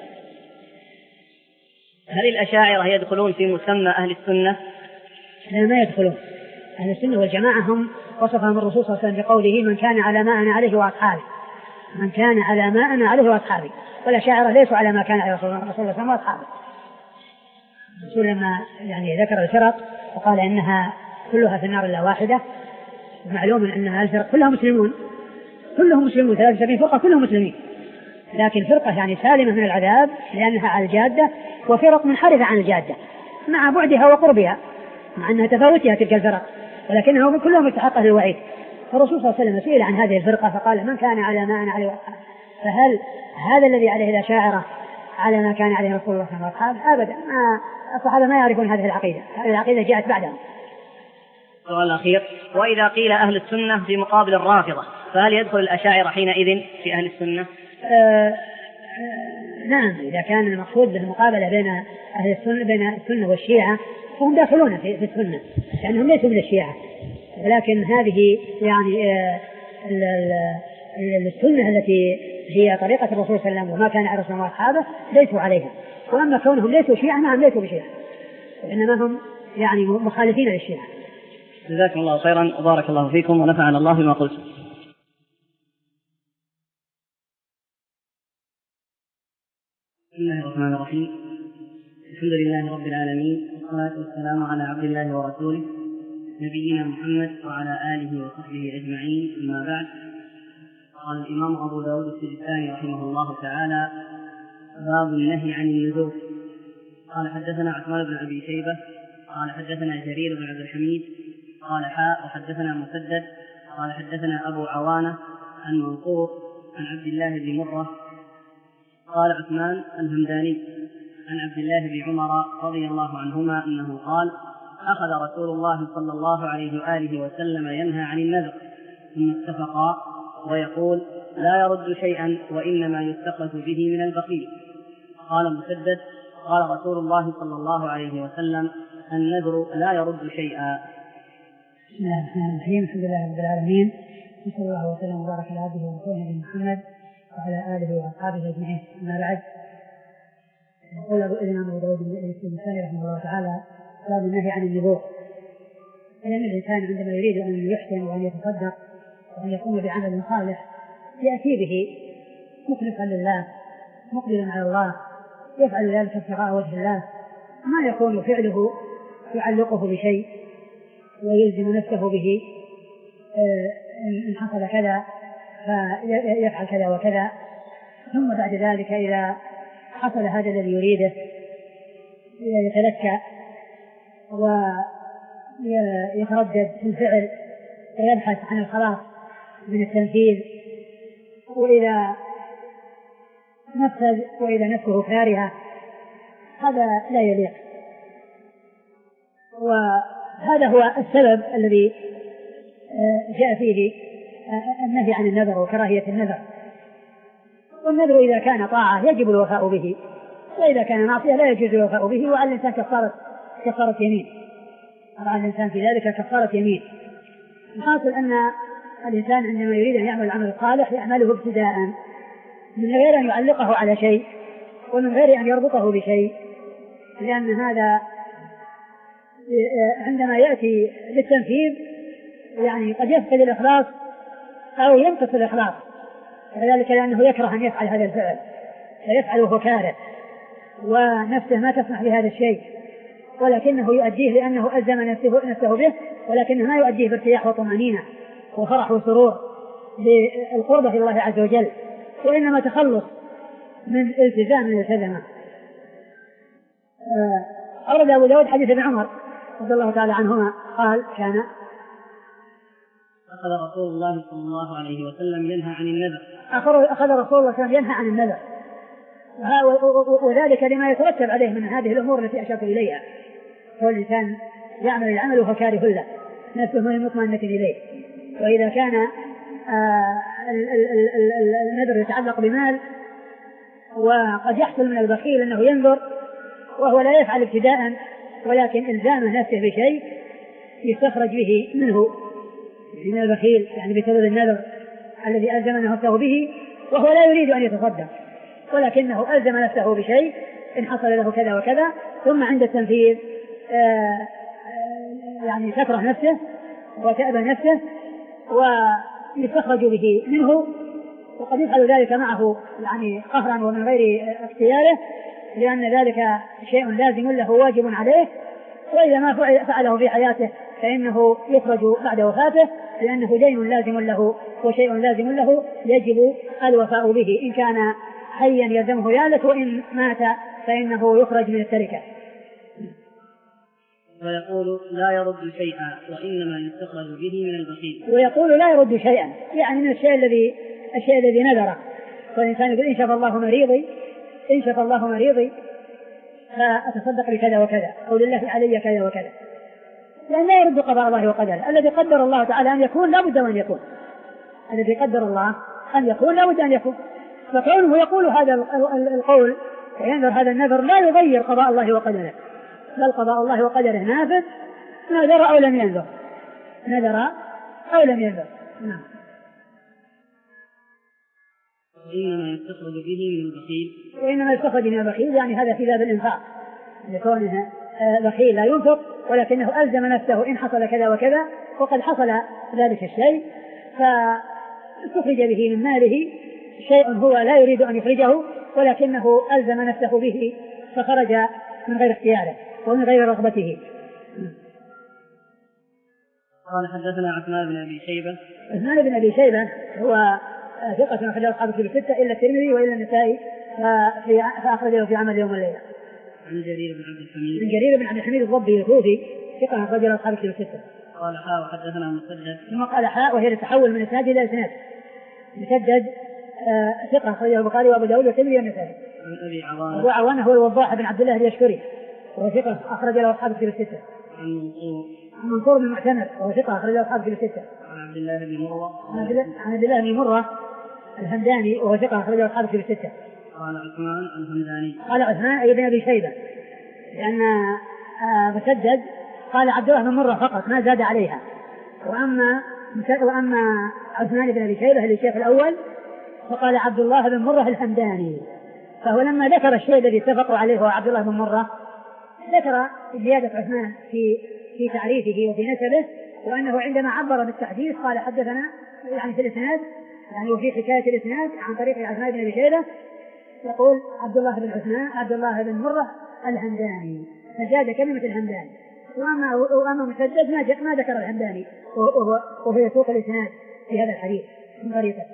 هل الأشاعرة يدخلون في مسمى أهل السنة؟ لا ما يدخلون. أهل السنة والجماعة هم وصفهم الرسول صلى الله عليه وسلم بقوله من كان على ما أنا عليه وأصحابي، من كان على ما أنا عليه وأصحابي، والأشاعرة ليسوا على ما كان عليه رسول الله صلى الله عليه وسلم وأصحابه. الرسول لما يعني ذكر الفرق وقال إنها كلها في النار إلا واحدة، معلوم أن الفرق كلها مسلمون، كلهم مسلمون، ثلاثة وسبعين فرقة كلهم مسلمين، لكن فرقة يعني سالمة من العذاب لأنها على الجادة، وفرق منحرفة عن الجادة مع بعدها وقربها، مع أنها تفاوتها تلك الفرق، ولكنهم كلهم مستحقة للوعيد. فالرسول صلى الله عليه وسلم سئل عن هذه الفرقة فقال من كان على ما أنا عليه وأصحابه، فهل هذا الذي عليه الأشاعرة على ما كان عليه رسول الله صلى الله عليه وسلم؟ أبدا، ما الصحابة ما يعرفون هذه العقيدة، هذه العقيدة جاءت بعدهم. السؤال الأخير: وإذا قيل أهل السنة في مقابل الرافضة فهل يدخل الأشاعرة حينئذ في أهل السنة؟ آه آه نعم، إذا كان المقصود بالمقابلة بين أهل السنة بين السنة والشيعة فهم داخلون في, في السنة، لأنهم ليسوا من الشيعة، ولكن هذه يعني آه السنة التي هي طريقة الرسول صلى الله عليه وسلم وما كان على رسول الله وأصحابه ليسوا عليها. وأما كونهم ليسوا شيعة، نعم ليسوا بشيعة، وإنما هم يعني مخالفين للشيعة. جزاكم الله خيرا وبارك الله فيكم ونفعنا الله بما قلت. بسم الله الرحمن الرحيم. الحمد لله رب العالمين، والصلاة والسلام على عبد الله ورسوله نبينا محمد وعلى آله وصحبه أجمعين، أما بعد. قال الإمام أبو داود السجستاني رحمه الله تعالى: باب النهي عن النذور. قال حدثنا عثمان بن أبي شيبة قال حدثنا جرير بن عبد الحميد قال حاء وحدثنا مسدد قال حدثنا أبو عوانة عن منصور عن عبد الله بن مرة قال عثمان الهمداني عن عبد الله بن عمر رضي الله عنهما أنه قال: أخذ رسول الله صلى الله عليه وآله وسلم ينهى عن النذر، ثم اتفقا ويقول: لا يرد شيئا وإنما يتخذ به من البخيل. قال مسدد: قال رسول الله صلى الله عليه وسلم: النذر لا يرد شيئا. بسم الله الرحمن الرحيم. الحمد لله رب العالمين، وصلى الله وسلم وبارك على عبده ورسوله محمد وعلى آله وأصحابه أجمعين. أما بعد، قال الإمام أبو داود السجستاني رحمه الله تعالى: باب النهي عن النذور. لأن الإنسان عندما يريد أن يحسن وأن يتصدق وأن يقوم بعمل صالح يأتي به مخلصا لله مقبلا على الله، يفعل ذلك ابتغاء وجه الله، ما يكون فعله يعلقه بشيء ويلزم نفسه به إن حصل كذا فيفعل كذا وكذا، ثم بعد ذلك إذا حصل هذا الذي يريده يتلكأ ويتردد في الفعل ويبحث عن الخلاص من التنفيذ، وإذا نفذ وإذا نفسه كارهة، هذا لا يليق. وهذا هو السبب الذي جاء فيه النهي عن النذر وكراهية النذر. والنذر إذا كان طاعة يجب الوفاء به، وإذا كان معصية لا يجوز الوفاء به، وعلى الإنسان كفارة كفارة يمين، وعلى الإنسان في ذلك كفارة يمين. الحاصل أن الإنسان عندما يريد أن يعمل العمل الصالح يعمله ابتداء من غير أن يعلقه على شيء ومن غير أن يربطه بشيء، لأن هذا عندما يأتي للتنفيذ يعني قد يفقد الإخلاص أو ينقص الإخلاص، وذلك لأنه يكره أن يفعل هذا الفعل فيفعله وهو كاره ونفسه ما تسمح بهذا الشيء، ولكنه يؤديه لأنه ألزم نفسه, نفسه به، ولكنه ما يؤديه بارتياح وطمأنينة وفرح وسرور بالقربة إلى الله عز وجل، وإنما تخلص من التزام من التزمه. أورد أبو داود حديث ابن عمر رضي الله تعالى عنهما قال: كان أخذ رسول الله صلى الله عليه وسلم ينهى عن النذر. أخذ رسول الله صلى الله عليه وسلم ينهى عن النذر، وذلك لما يترتب عليه من هذه الأمور التي أشرت إليها. هو الإنسان يعمل العمل وهو كاره له، نفسه مطمئنة إليه، وإذا كان النذر يتعلق بمال وقد يحصل من البخيل أنه ينذر وهو لا يفعل ابتداء، ولكن إلزام نفسه بشيء يستخرج به منه من البخيل، يعني بسبب النذر الذي ألزم نفسه به وهو لا يريد أن يتصدق، ولكنه ألزم نفسه بشيء إن حصل له كذا وكذا، ثم عند التنفيذ يعني تكره نفسه وتأبى نفسه ويستخرج به منه، وقد يفعل ذلك معه يعني قهرا ومن غير اختياره، لأن ذلك شيء لازم له واجب عليه، وإذا ما فعله في حياته فإنه يخرج بعد وفاته، لأنه دين لازم له وشيء لازم له يجب الوفاء به، إن كان حيا يلزمه ذلك، وإن مات فإنه يخرج من التركة. ويقول: لا يرد شيئا وإنما يستخرج به من البخيل. ويقول: لا يرد شيئا، يعني من الشيء الذي الشيء الذي نذره. فالإنسان يقول: إن شفى الله مريضي إن شفى الله مريضي فأتصدق بكذا وكذا، أو لله علي كذا وكذا، لأن لا يرد قضاء الله وقدره. الذي قدر الله تعالى أن يكون لا بد أن يكون، الذي قدر الله أن يكون لا بد أن يكون. فكونه يقول هذا القول وينذر هذا النذر لا يغير قضاء الله وقدره، بل قضاء الله وقدره نافذ، نذر أو لم ينذر، نذر أو لم ينذر. نعم. وإنما يستخرج به من البخيل وإنما يستخرج من البخيل، يعني هذا في باب الإنفاق، لكونه بخيل لا ينفق، ولكنه ألزم نفسه إن حصل كذا وكذا، وقد حصل ذلك الشيء فاستخرج به من ماله شيء هو لا يريد أن يخرجه، ولكنه ألزم نفسه به فخرج من غير اختياره ومن غير رغبته. قال: حدثنا عثمان بن أبي شيبة. عثمان بن أبي شيبة هو ثقة أخرجه أصحاب الكتب الستة إلا الترمذي وإلا النسائي، فأخرجه في عمل يوم والليلة. عن جرير بن عبد الحميد. عن جرير بن عبد الحميد الضبي الكوفي ثقة أخرجه أصحاب الكتب الستة. قال: حاء وحدثنا مسدد. ثم قال: حاء، وهي التحول من إسناد إلى إسناد. مسدد ثقة أخرجه البخاري وأبو داود والترمذي والنسائي. أبو عوانة هو الوضاح بن عبد الله اليشكري وهو ثقة أخرج له أصحاب الكتب الستة. منصور بن معتمر وهو ثقة أخرج له أصحاب الكتب الستة. عن عبد الله بن مرة عن عبد الله بن مرة الهمداني وهو ثقة أخرج له أصحاب الكتب الستة. قال عثمان الهمداني قال عثمان بن أبي شيبة لأن مسدد قال عبد الله بن مرة فقط ما زاد عليها. وأما وأما عثمان بن أبي شيبة الشيخ الأول فقال عبد الله بن مرة الهمداني. فهو لما ذكر الشيء الذي اتفقوا عليه هو عبد الله بن مرة ذكر زيادة عثمان في في تعريفه وفي نسبه وأنه عندما عبر بالتحديث قال حدثنا يعني في الإسناد يعني وفي حكاية الإسناد عن طريق عثمان بن أبي شيبة يقول عبد الله بن عثمان عبد الله بن مرة الهمداني فزاد كلمة الهمداني. وأما وأما مسدد ما ما ذكر الهمداني وهو وهو يسوق الإسناد في هذا الحديث من طريقه.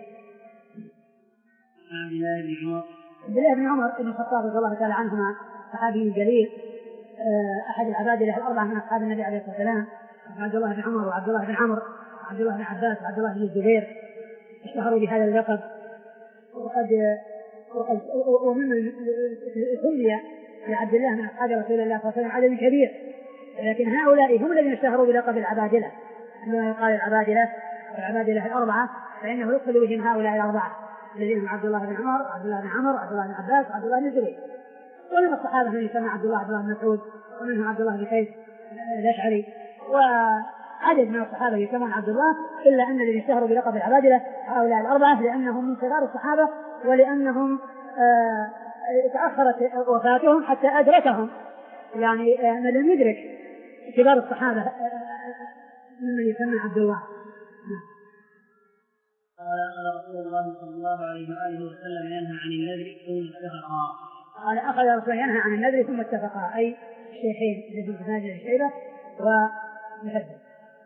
عبد الله بن عمر عبد الله بن عمر بن الخطاب رضي الله تعالى عنهما صحابي جليل أحد العبادلة الأربعة من أصحاب النبي عليه الصلاة والسلام عبد الله بن عمر وعبد الله بن عمرو وعبد الله بن عباس وعبد الله بن الزبير اشتهروا بهذا اللقب. وقد وقد وممن سمي لعبد الله من أصحاب رسول الله صلى الله عليه وسلم عدد كبير لكن هؤلاء هم الذين اشتهروا بلقب العبادلة. عندما يقال العبادلة والعبادلة الأربعة فإنه يقصد بهم هؤلاء الأربعة الذين هم عبد الله بن عمر وعبد الله بن عمرو وعبد الله بن عباس وعبد الله بن الزبير. ومن الصحابة من يسمى عبد الله عبد الله بن مسعود ومنهم عبد الله بن قيس الأشعري وعدد من الصحابة يسمون عبد الله إلا أن الذين اشتهروا بلقب العبادلة هؤلاء الأربعة لأنهم من صغار الصحابة ولأنهم آه تأخرت وفاتهم حتى أدركهم يعني من لم يدرك كبار الصحابة ممن يسمى عبد الله. قال رسول الله صلى الله عليه وآله وسلم ينهى عن النذر ثم اتفقا. قال أخذ رسول ينهى عن النذر ثم اتفقا أي الشيخين الذين في مساجد الشيبة ومسدد.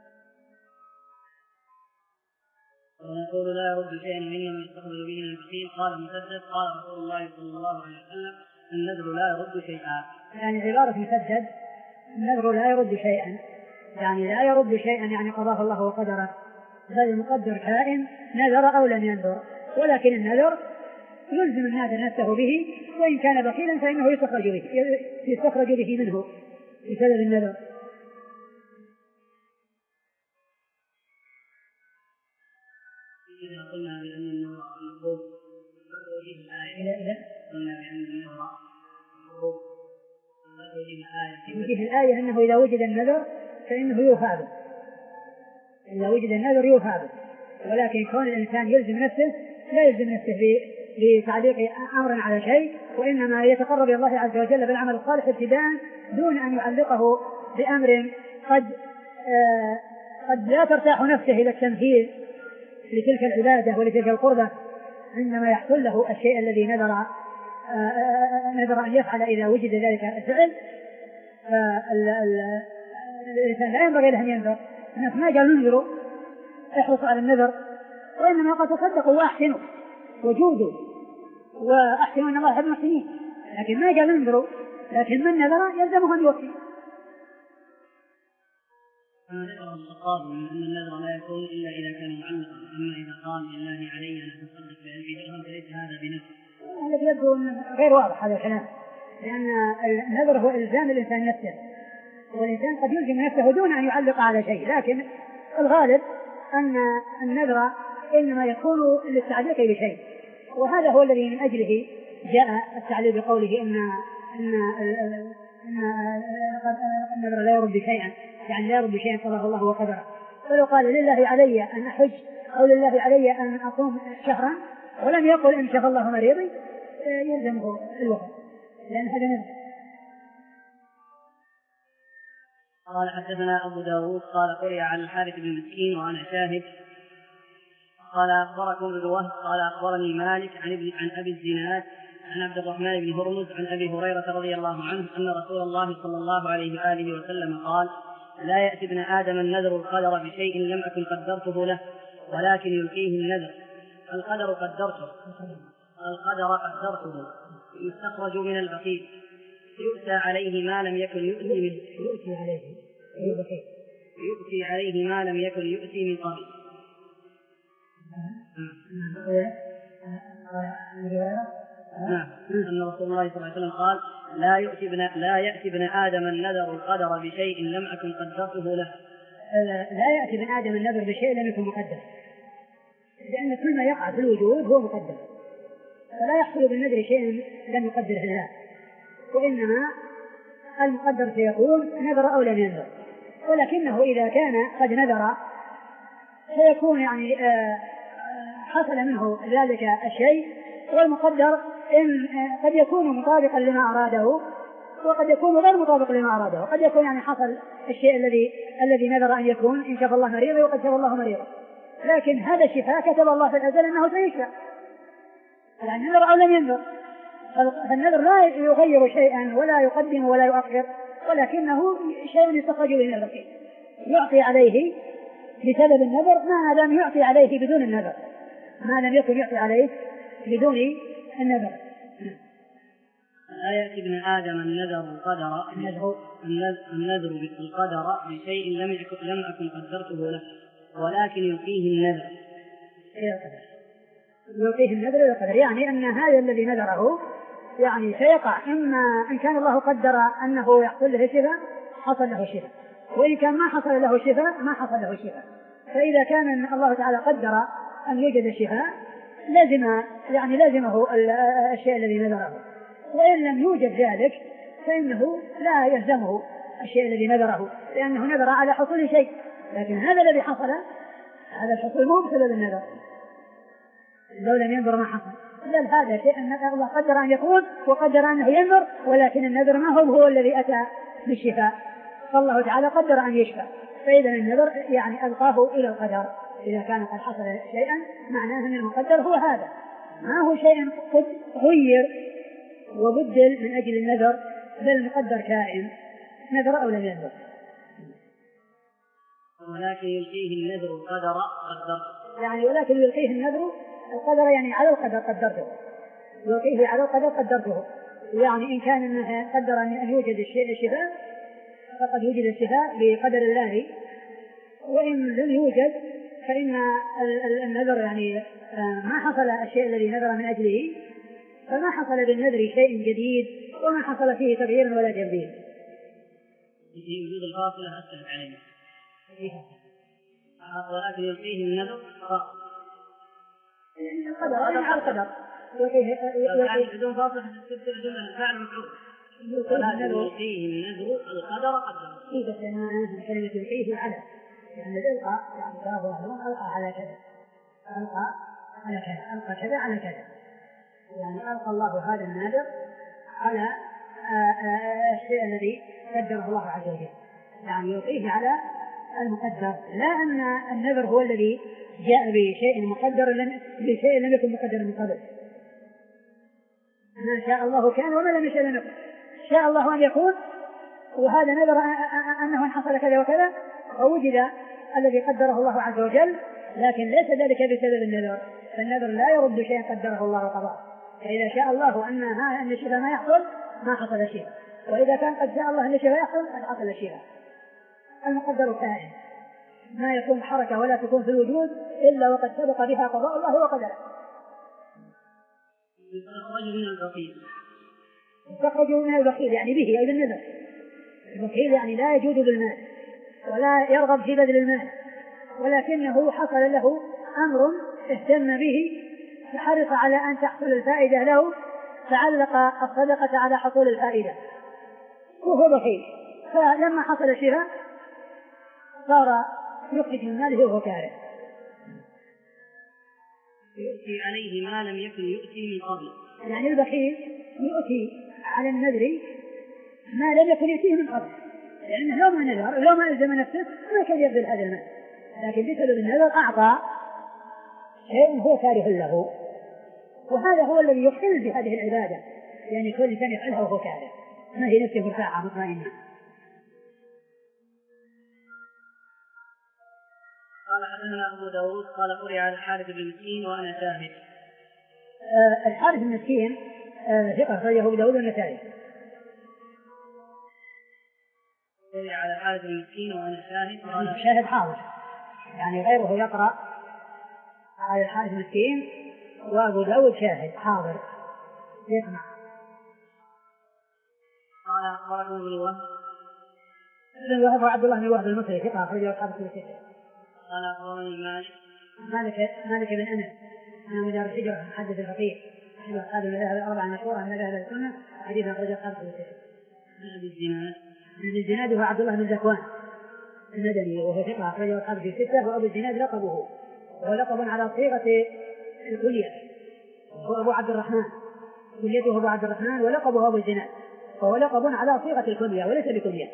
ونقول لا يرد شيئا منهم يستخرج به من البخيل. قال مسدد قال رسول الله صلى الله عليه وسلم النذر لا يرد شيئا. يعني عبارة مسدد النذر لا يرد شيئا يعني لا يرد شيئا يعني قضاه الله وقدره بل المقدر كائن نذر أو لم ينذر ولكن النذر يلزم الناذر نفسه به وإن كان بخيلا فإنه يستخرج به يستخرج به منه بسبب النذر. إذا قلنا بأن النذر مطلوب قلنا بأن النذر مطلوب وجه الآية أنه إذا وجد النذر فإنه يوفى به إذا وجد النذر يوفى به ولكن كون الإنسان يلزم نفسه لا يلزم نفسه بتعليق أمر على شيء وإنما يتقرب إلى الله عز وجل بالعمل الصالح ابتداء دون أن يعلقه بأمر قد آه قد لا ترتاح نفسه إلى التنفيذ لتلك العبادة ولتلك القربة عندما يحصل له الشيء الذي نذر آه نذر أن يفعل إذا وجد ذلك الفعل. فالإنسان لا ينبغي له أن ينذر الناس ما قالوا ننذروا احرصوا على النذر وإنما قد تصدقوا وأحسنوا وجودوا وأحسنوا أن الله يحب المحسنين لكن ما قالوا ننذروا لكن من نذر يلزمه أن يوفي. ذكر الخطاب من أن النذر لا يكون إلا إذا كان معلقا أما إذا قال لله علي أن أتصدق بألف درهم فليس هذا بنذر. الذي يبدو غير واضح هذا الكلام لأن النذر هو إلزام الإنسان نفسه والإنسان قد يلزم نفسه دون أن يعلق على شيء لكن الغالب أن النذر إنما يكون للتعليق بشيء وهذا هو الذي من أجله جاء التعليق بقوله إن إن النذر لا يرد شيئا يعني لا يرد شيئا قضاه الله وقدره. فلو قال لله علي أن أحج أو لله علي أن أقوم شهرا ولم يقل إن شفى الله مريضي يلزمه الوفاء لأن هذا نذر. قال حدثنا أبو داود قال قرئ على الحارث بن مسكين وأنا شاهد قال أخبركم ابن وهب قال أخبرني مالك عن, ابن عن أبي الزناد عن عبد الرحمن بن هرمز عن أبي هريرة رضي الله عنه أن رسول الله صلى الله عليه وآله وسلم قال لا يأتي ابن آدم النذر القدر بشيء لم أكن قدرته له ولكن يلقيه النذر. القدر قدرته القدر قدرته يستخرج من البخيل يؤتى عليه ما لم يكن يؤتي من يؤتي عليه يؤتي عليه ما لم يكن يؤتي من قبل. نعم أن رسول الله صلى الله عليه وسلم قال لا يأتي ابن لا يأتي ابن آدم النذر القدر بشيء لم أكن قدرته له. لا يأتي ابن آدم النذر بشيء لم يكن مقدر، لأن كل ما يقع في الوجود هو مقدر، فلا يحصل بالنذر شيء لم يقدره الله، وإنما المقدر سيكون نذر أو لم ينذر. ولكنه إذا كان قد نذر سيكون يعني حصل منه ذلك الشيء، والمقدر إن قد يكون مطابقا لما أراده وقد يكون غير مطابق لما أراده، وقد يكون يعني حصل الشيء الذي الذي نذر أن يكون إن شفى الله مريضا وقد شفى الله مريضا، لكن هذا الشفاء كتب الله في الأزل أنه سيشفى، يعني نذر أو لم ينذر. فالنذر لا يغير شيئا ولا يقدم ولا يؤخر، ولكنه شيء يستخرج به من الرقيق، يعطي عليه بسبب النذر ما لم يعطي عليه بدون النذر، ما لم يكن يعطي عليه بدون النذر. لا يأتي ابن آدم النذر القدر النذر بالقدر بشيء لم يكن لم أكن قدرته له، ولكن يلقيه النذر يلقيه النذر القدر، يعني أن هذا الذي نذره يعني سيقع، إما إن كان الله قدر أنه يحصل له شفاء حصل له شفاء، وإن كان ما حصل له شفاء ما حصل له شفاء. فإذا كان الله تعالى قدر أن يوجد الشفاء لازم يعني لازمه الشيء الذي نذره، وإن لم يوجد ذلك فإنه لا يلزمه الشيء الذي نذره، لأنه نذر على حصول شيء، لكن هذا الذي حصل هذا الحصول مو بسبب النذر، لو لم ينذر ما حصل، بل هذا شيء أن الله قدر أن يكون وقدر أنه ينذر، ولكن النذر ما هو هو الذي أتى بالشفاء، فالله تعالى قدر أن يشفى، فإذا النذر يعني ألقاه إلى القدر. إذا كان قد حصل شيئا معناه أن المقدر هو هذا، ما هو شيء قد غير وبدل من أجل النذر، بل المقدر كائن نذر أو لم ينذر. ولكن يلقيه النذر القدر قدر، يعني ولكن يلقيه النذر القدر يعني على القدر قدرته، يلقيه على القدر قدرته، يعني إن كان أنه قدر أن يوجد الشفاء فقد يوجد الشفاء بقدر الله، وإن لم يوجد فإن النذر يعني ما حصل الشيء الذي نذر من أجله، فما حصل بالنذر شيء جديد وما حصل فيه تغيير ولا تبديل. في وجود الفاصلة أسهل علينا، ولكن يلقيه النذر القدر على القدر بدون فاصلة تصير جملة فعل مفعول، ولكن يلقيه النذر القدر قدر. إذا كان كلمة يلقيه على يعني الإلقاء يعني فهو ألقى على كذا ألقى على كذا ألقى كذا على كذا، يعني ألقى الله هذا النذر على الشيء الذي قدره الله عز وجل، يعني يلقيه على المقدر، لا أن النذر هو الذي جاء بشيء مقدر بشيء لم يكن مقدر من قبل. ما شاء الله كان وما لم يشاء لم يكن، شاء الله أن يكون وهذا نذر أنه حصل كذا وكذا ووجد الذي قدره الله عز وجل، لكن ليس ذلك بسبب النذر، فالنذر لا يرد شيئا قدره الله وقضاه، فإذا شاء الله أن أن الشفاء ما يحصل ما حصل الشفاء، وإذا كان قد شاء الله أن الشفاء يحصل قد حصل الشفاء. المقدر كائن، ما يكون حركة ولا تكون في الوجود إلا وقد سبق بها قضاء الله وقدره. يستخرج من البخيل، يستخرج من البخيل يعني به أي بالنذر. البخيل يعني لا يجود بالمال ولا يرغب في بذل المال، ولكنه حصل له أمر اهتم به فحرص على أن تحصل الفائدة له، فعلق الصدقة على حصول الفائدة وهو بخيل، فلما حصل الشفاء صار يخرج من ماله وهو كاره. يؤتي عليه ما لم يكن يؤتي من قبل، يعني البخيل يؤتي على النذر ما لم يكن يؤتيه من قبل، لأنه لو ما نذر لو ما ألزم نفسه ما كان يبذل هذا المال، لكن بسبب النذر أعطى شيء هو كاره له، وهذا هو الذي يخل بهذه العبادة، يعني كل إنسان يفعلها وهو كاره ما هي نفسه مرتاحة مطمئنة. قال حدثنا أبو داود قال قرئ على الحارث بن مسكين وأنا شاهد. آه الحارث بن مسكين ثقة أخرجه أبو داود والنسائي. قرئ على الحارث بن مسكين وأنا شاهد. وأنا شاهد حاضر، يعني غيره يقرأ على الحارث بن مسكين وأبو داود شاهد حاضر يسمع. قال أخبرنا ابن وهب ابن وهب وعبد الله بن وهب المصري ثقة أخرجه أصحاب كتب الستة. قال أخبرني مالك مالك مالك بن أنس أنا مدار الحجرة محدث الفقيه أحد أصحاب المذاهب الأربعة المشهورة من مذاهب السنة حديث أخرجه أصحاب كتب الستة. عن الزناد عن الزناد هو عبد الله بن زكوان المدني وهو ثقة أخرجه أصحاب كتب الستة. وأبو الزناد لقبه وهو لقب على صيغة الكلية هو أبو عبد الرحمن كليته أبو عبد الرحمن ولقبه أبو الزناد وهو لقب على صيغة الكلية وليس بكلية.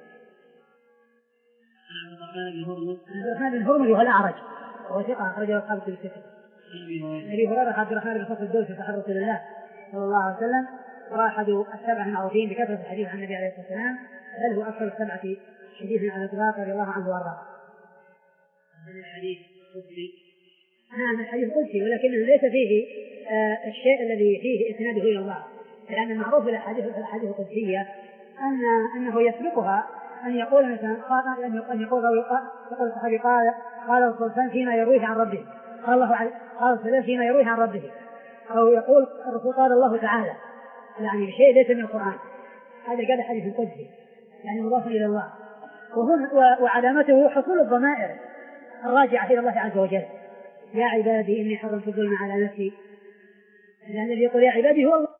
عبد الرحمن بن هرمز وهو الأعرج وهو ثقة أخرجه أصحاب كتب الستة. أبي هريرة عبد الرحمن بن صخر الدوسي صاحب رسول الله صلى الله عليه وسلم وأحد السبعة المعروفين بكثرة الحديث عن النبي عليه الصلاة والسلام بل هو أكثر السبعة حديثا على الإطلاق رضي الله عنه وأرضاه. من الحديث قدسي نعم الحديث قدسي ولكنه ليس فيه آه الشيء الذي فيه إسناده إلى الله لأن المعروف بالأحاديث الأحاديث القدسية أن أنه يسبقها أن يقول مثلا قال أن يقول أو يقول الصحابي قال قال الرسول فيما يرويه عن ربه قال الله قال الرسول فيما يرويه عن ربه أو يقول الرسول قال الله تعالى يعني شيء ليس من القرآن هذا قال حديث قدسي يعني مضاف إلى الله وهنا وعلامته حصول الضمائر الراجعة إلى الله عز وجل. يا عبادي إني حرمت الظلم على نفسي لأن الذي يقول يا عبادي هو الله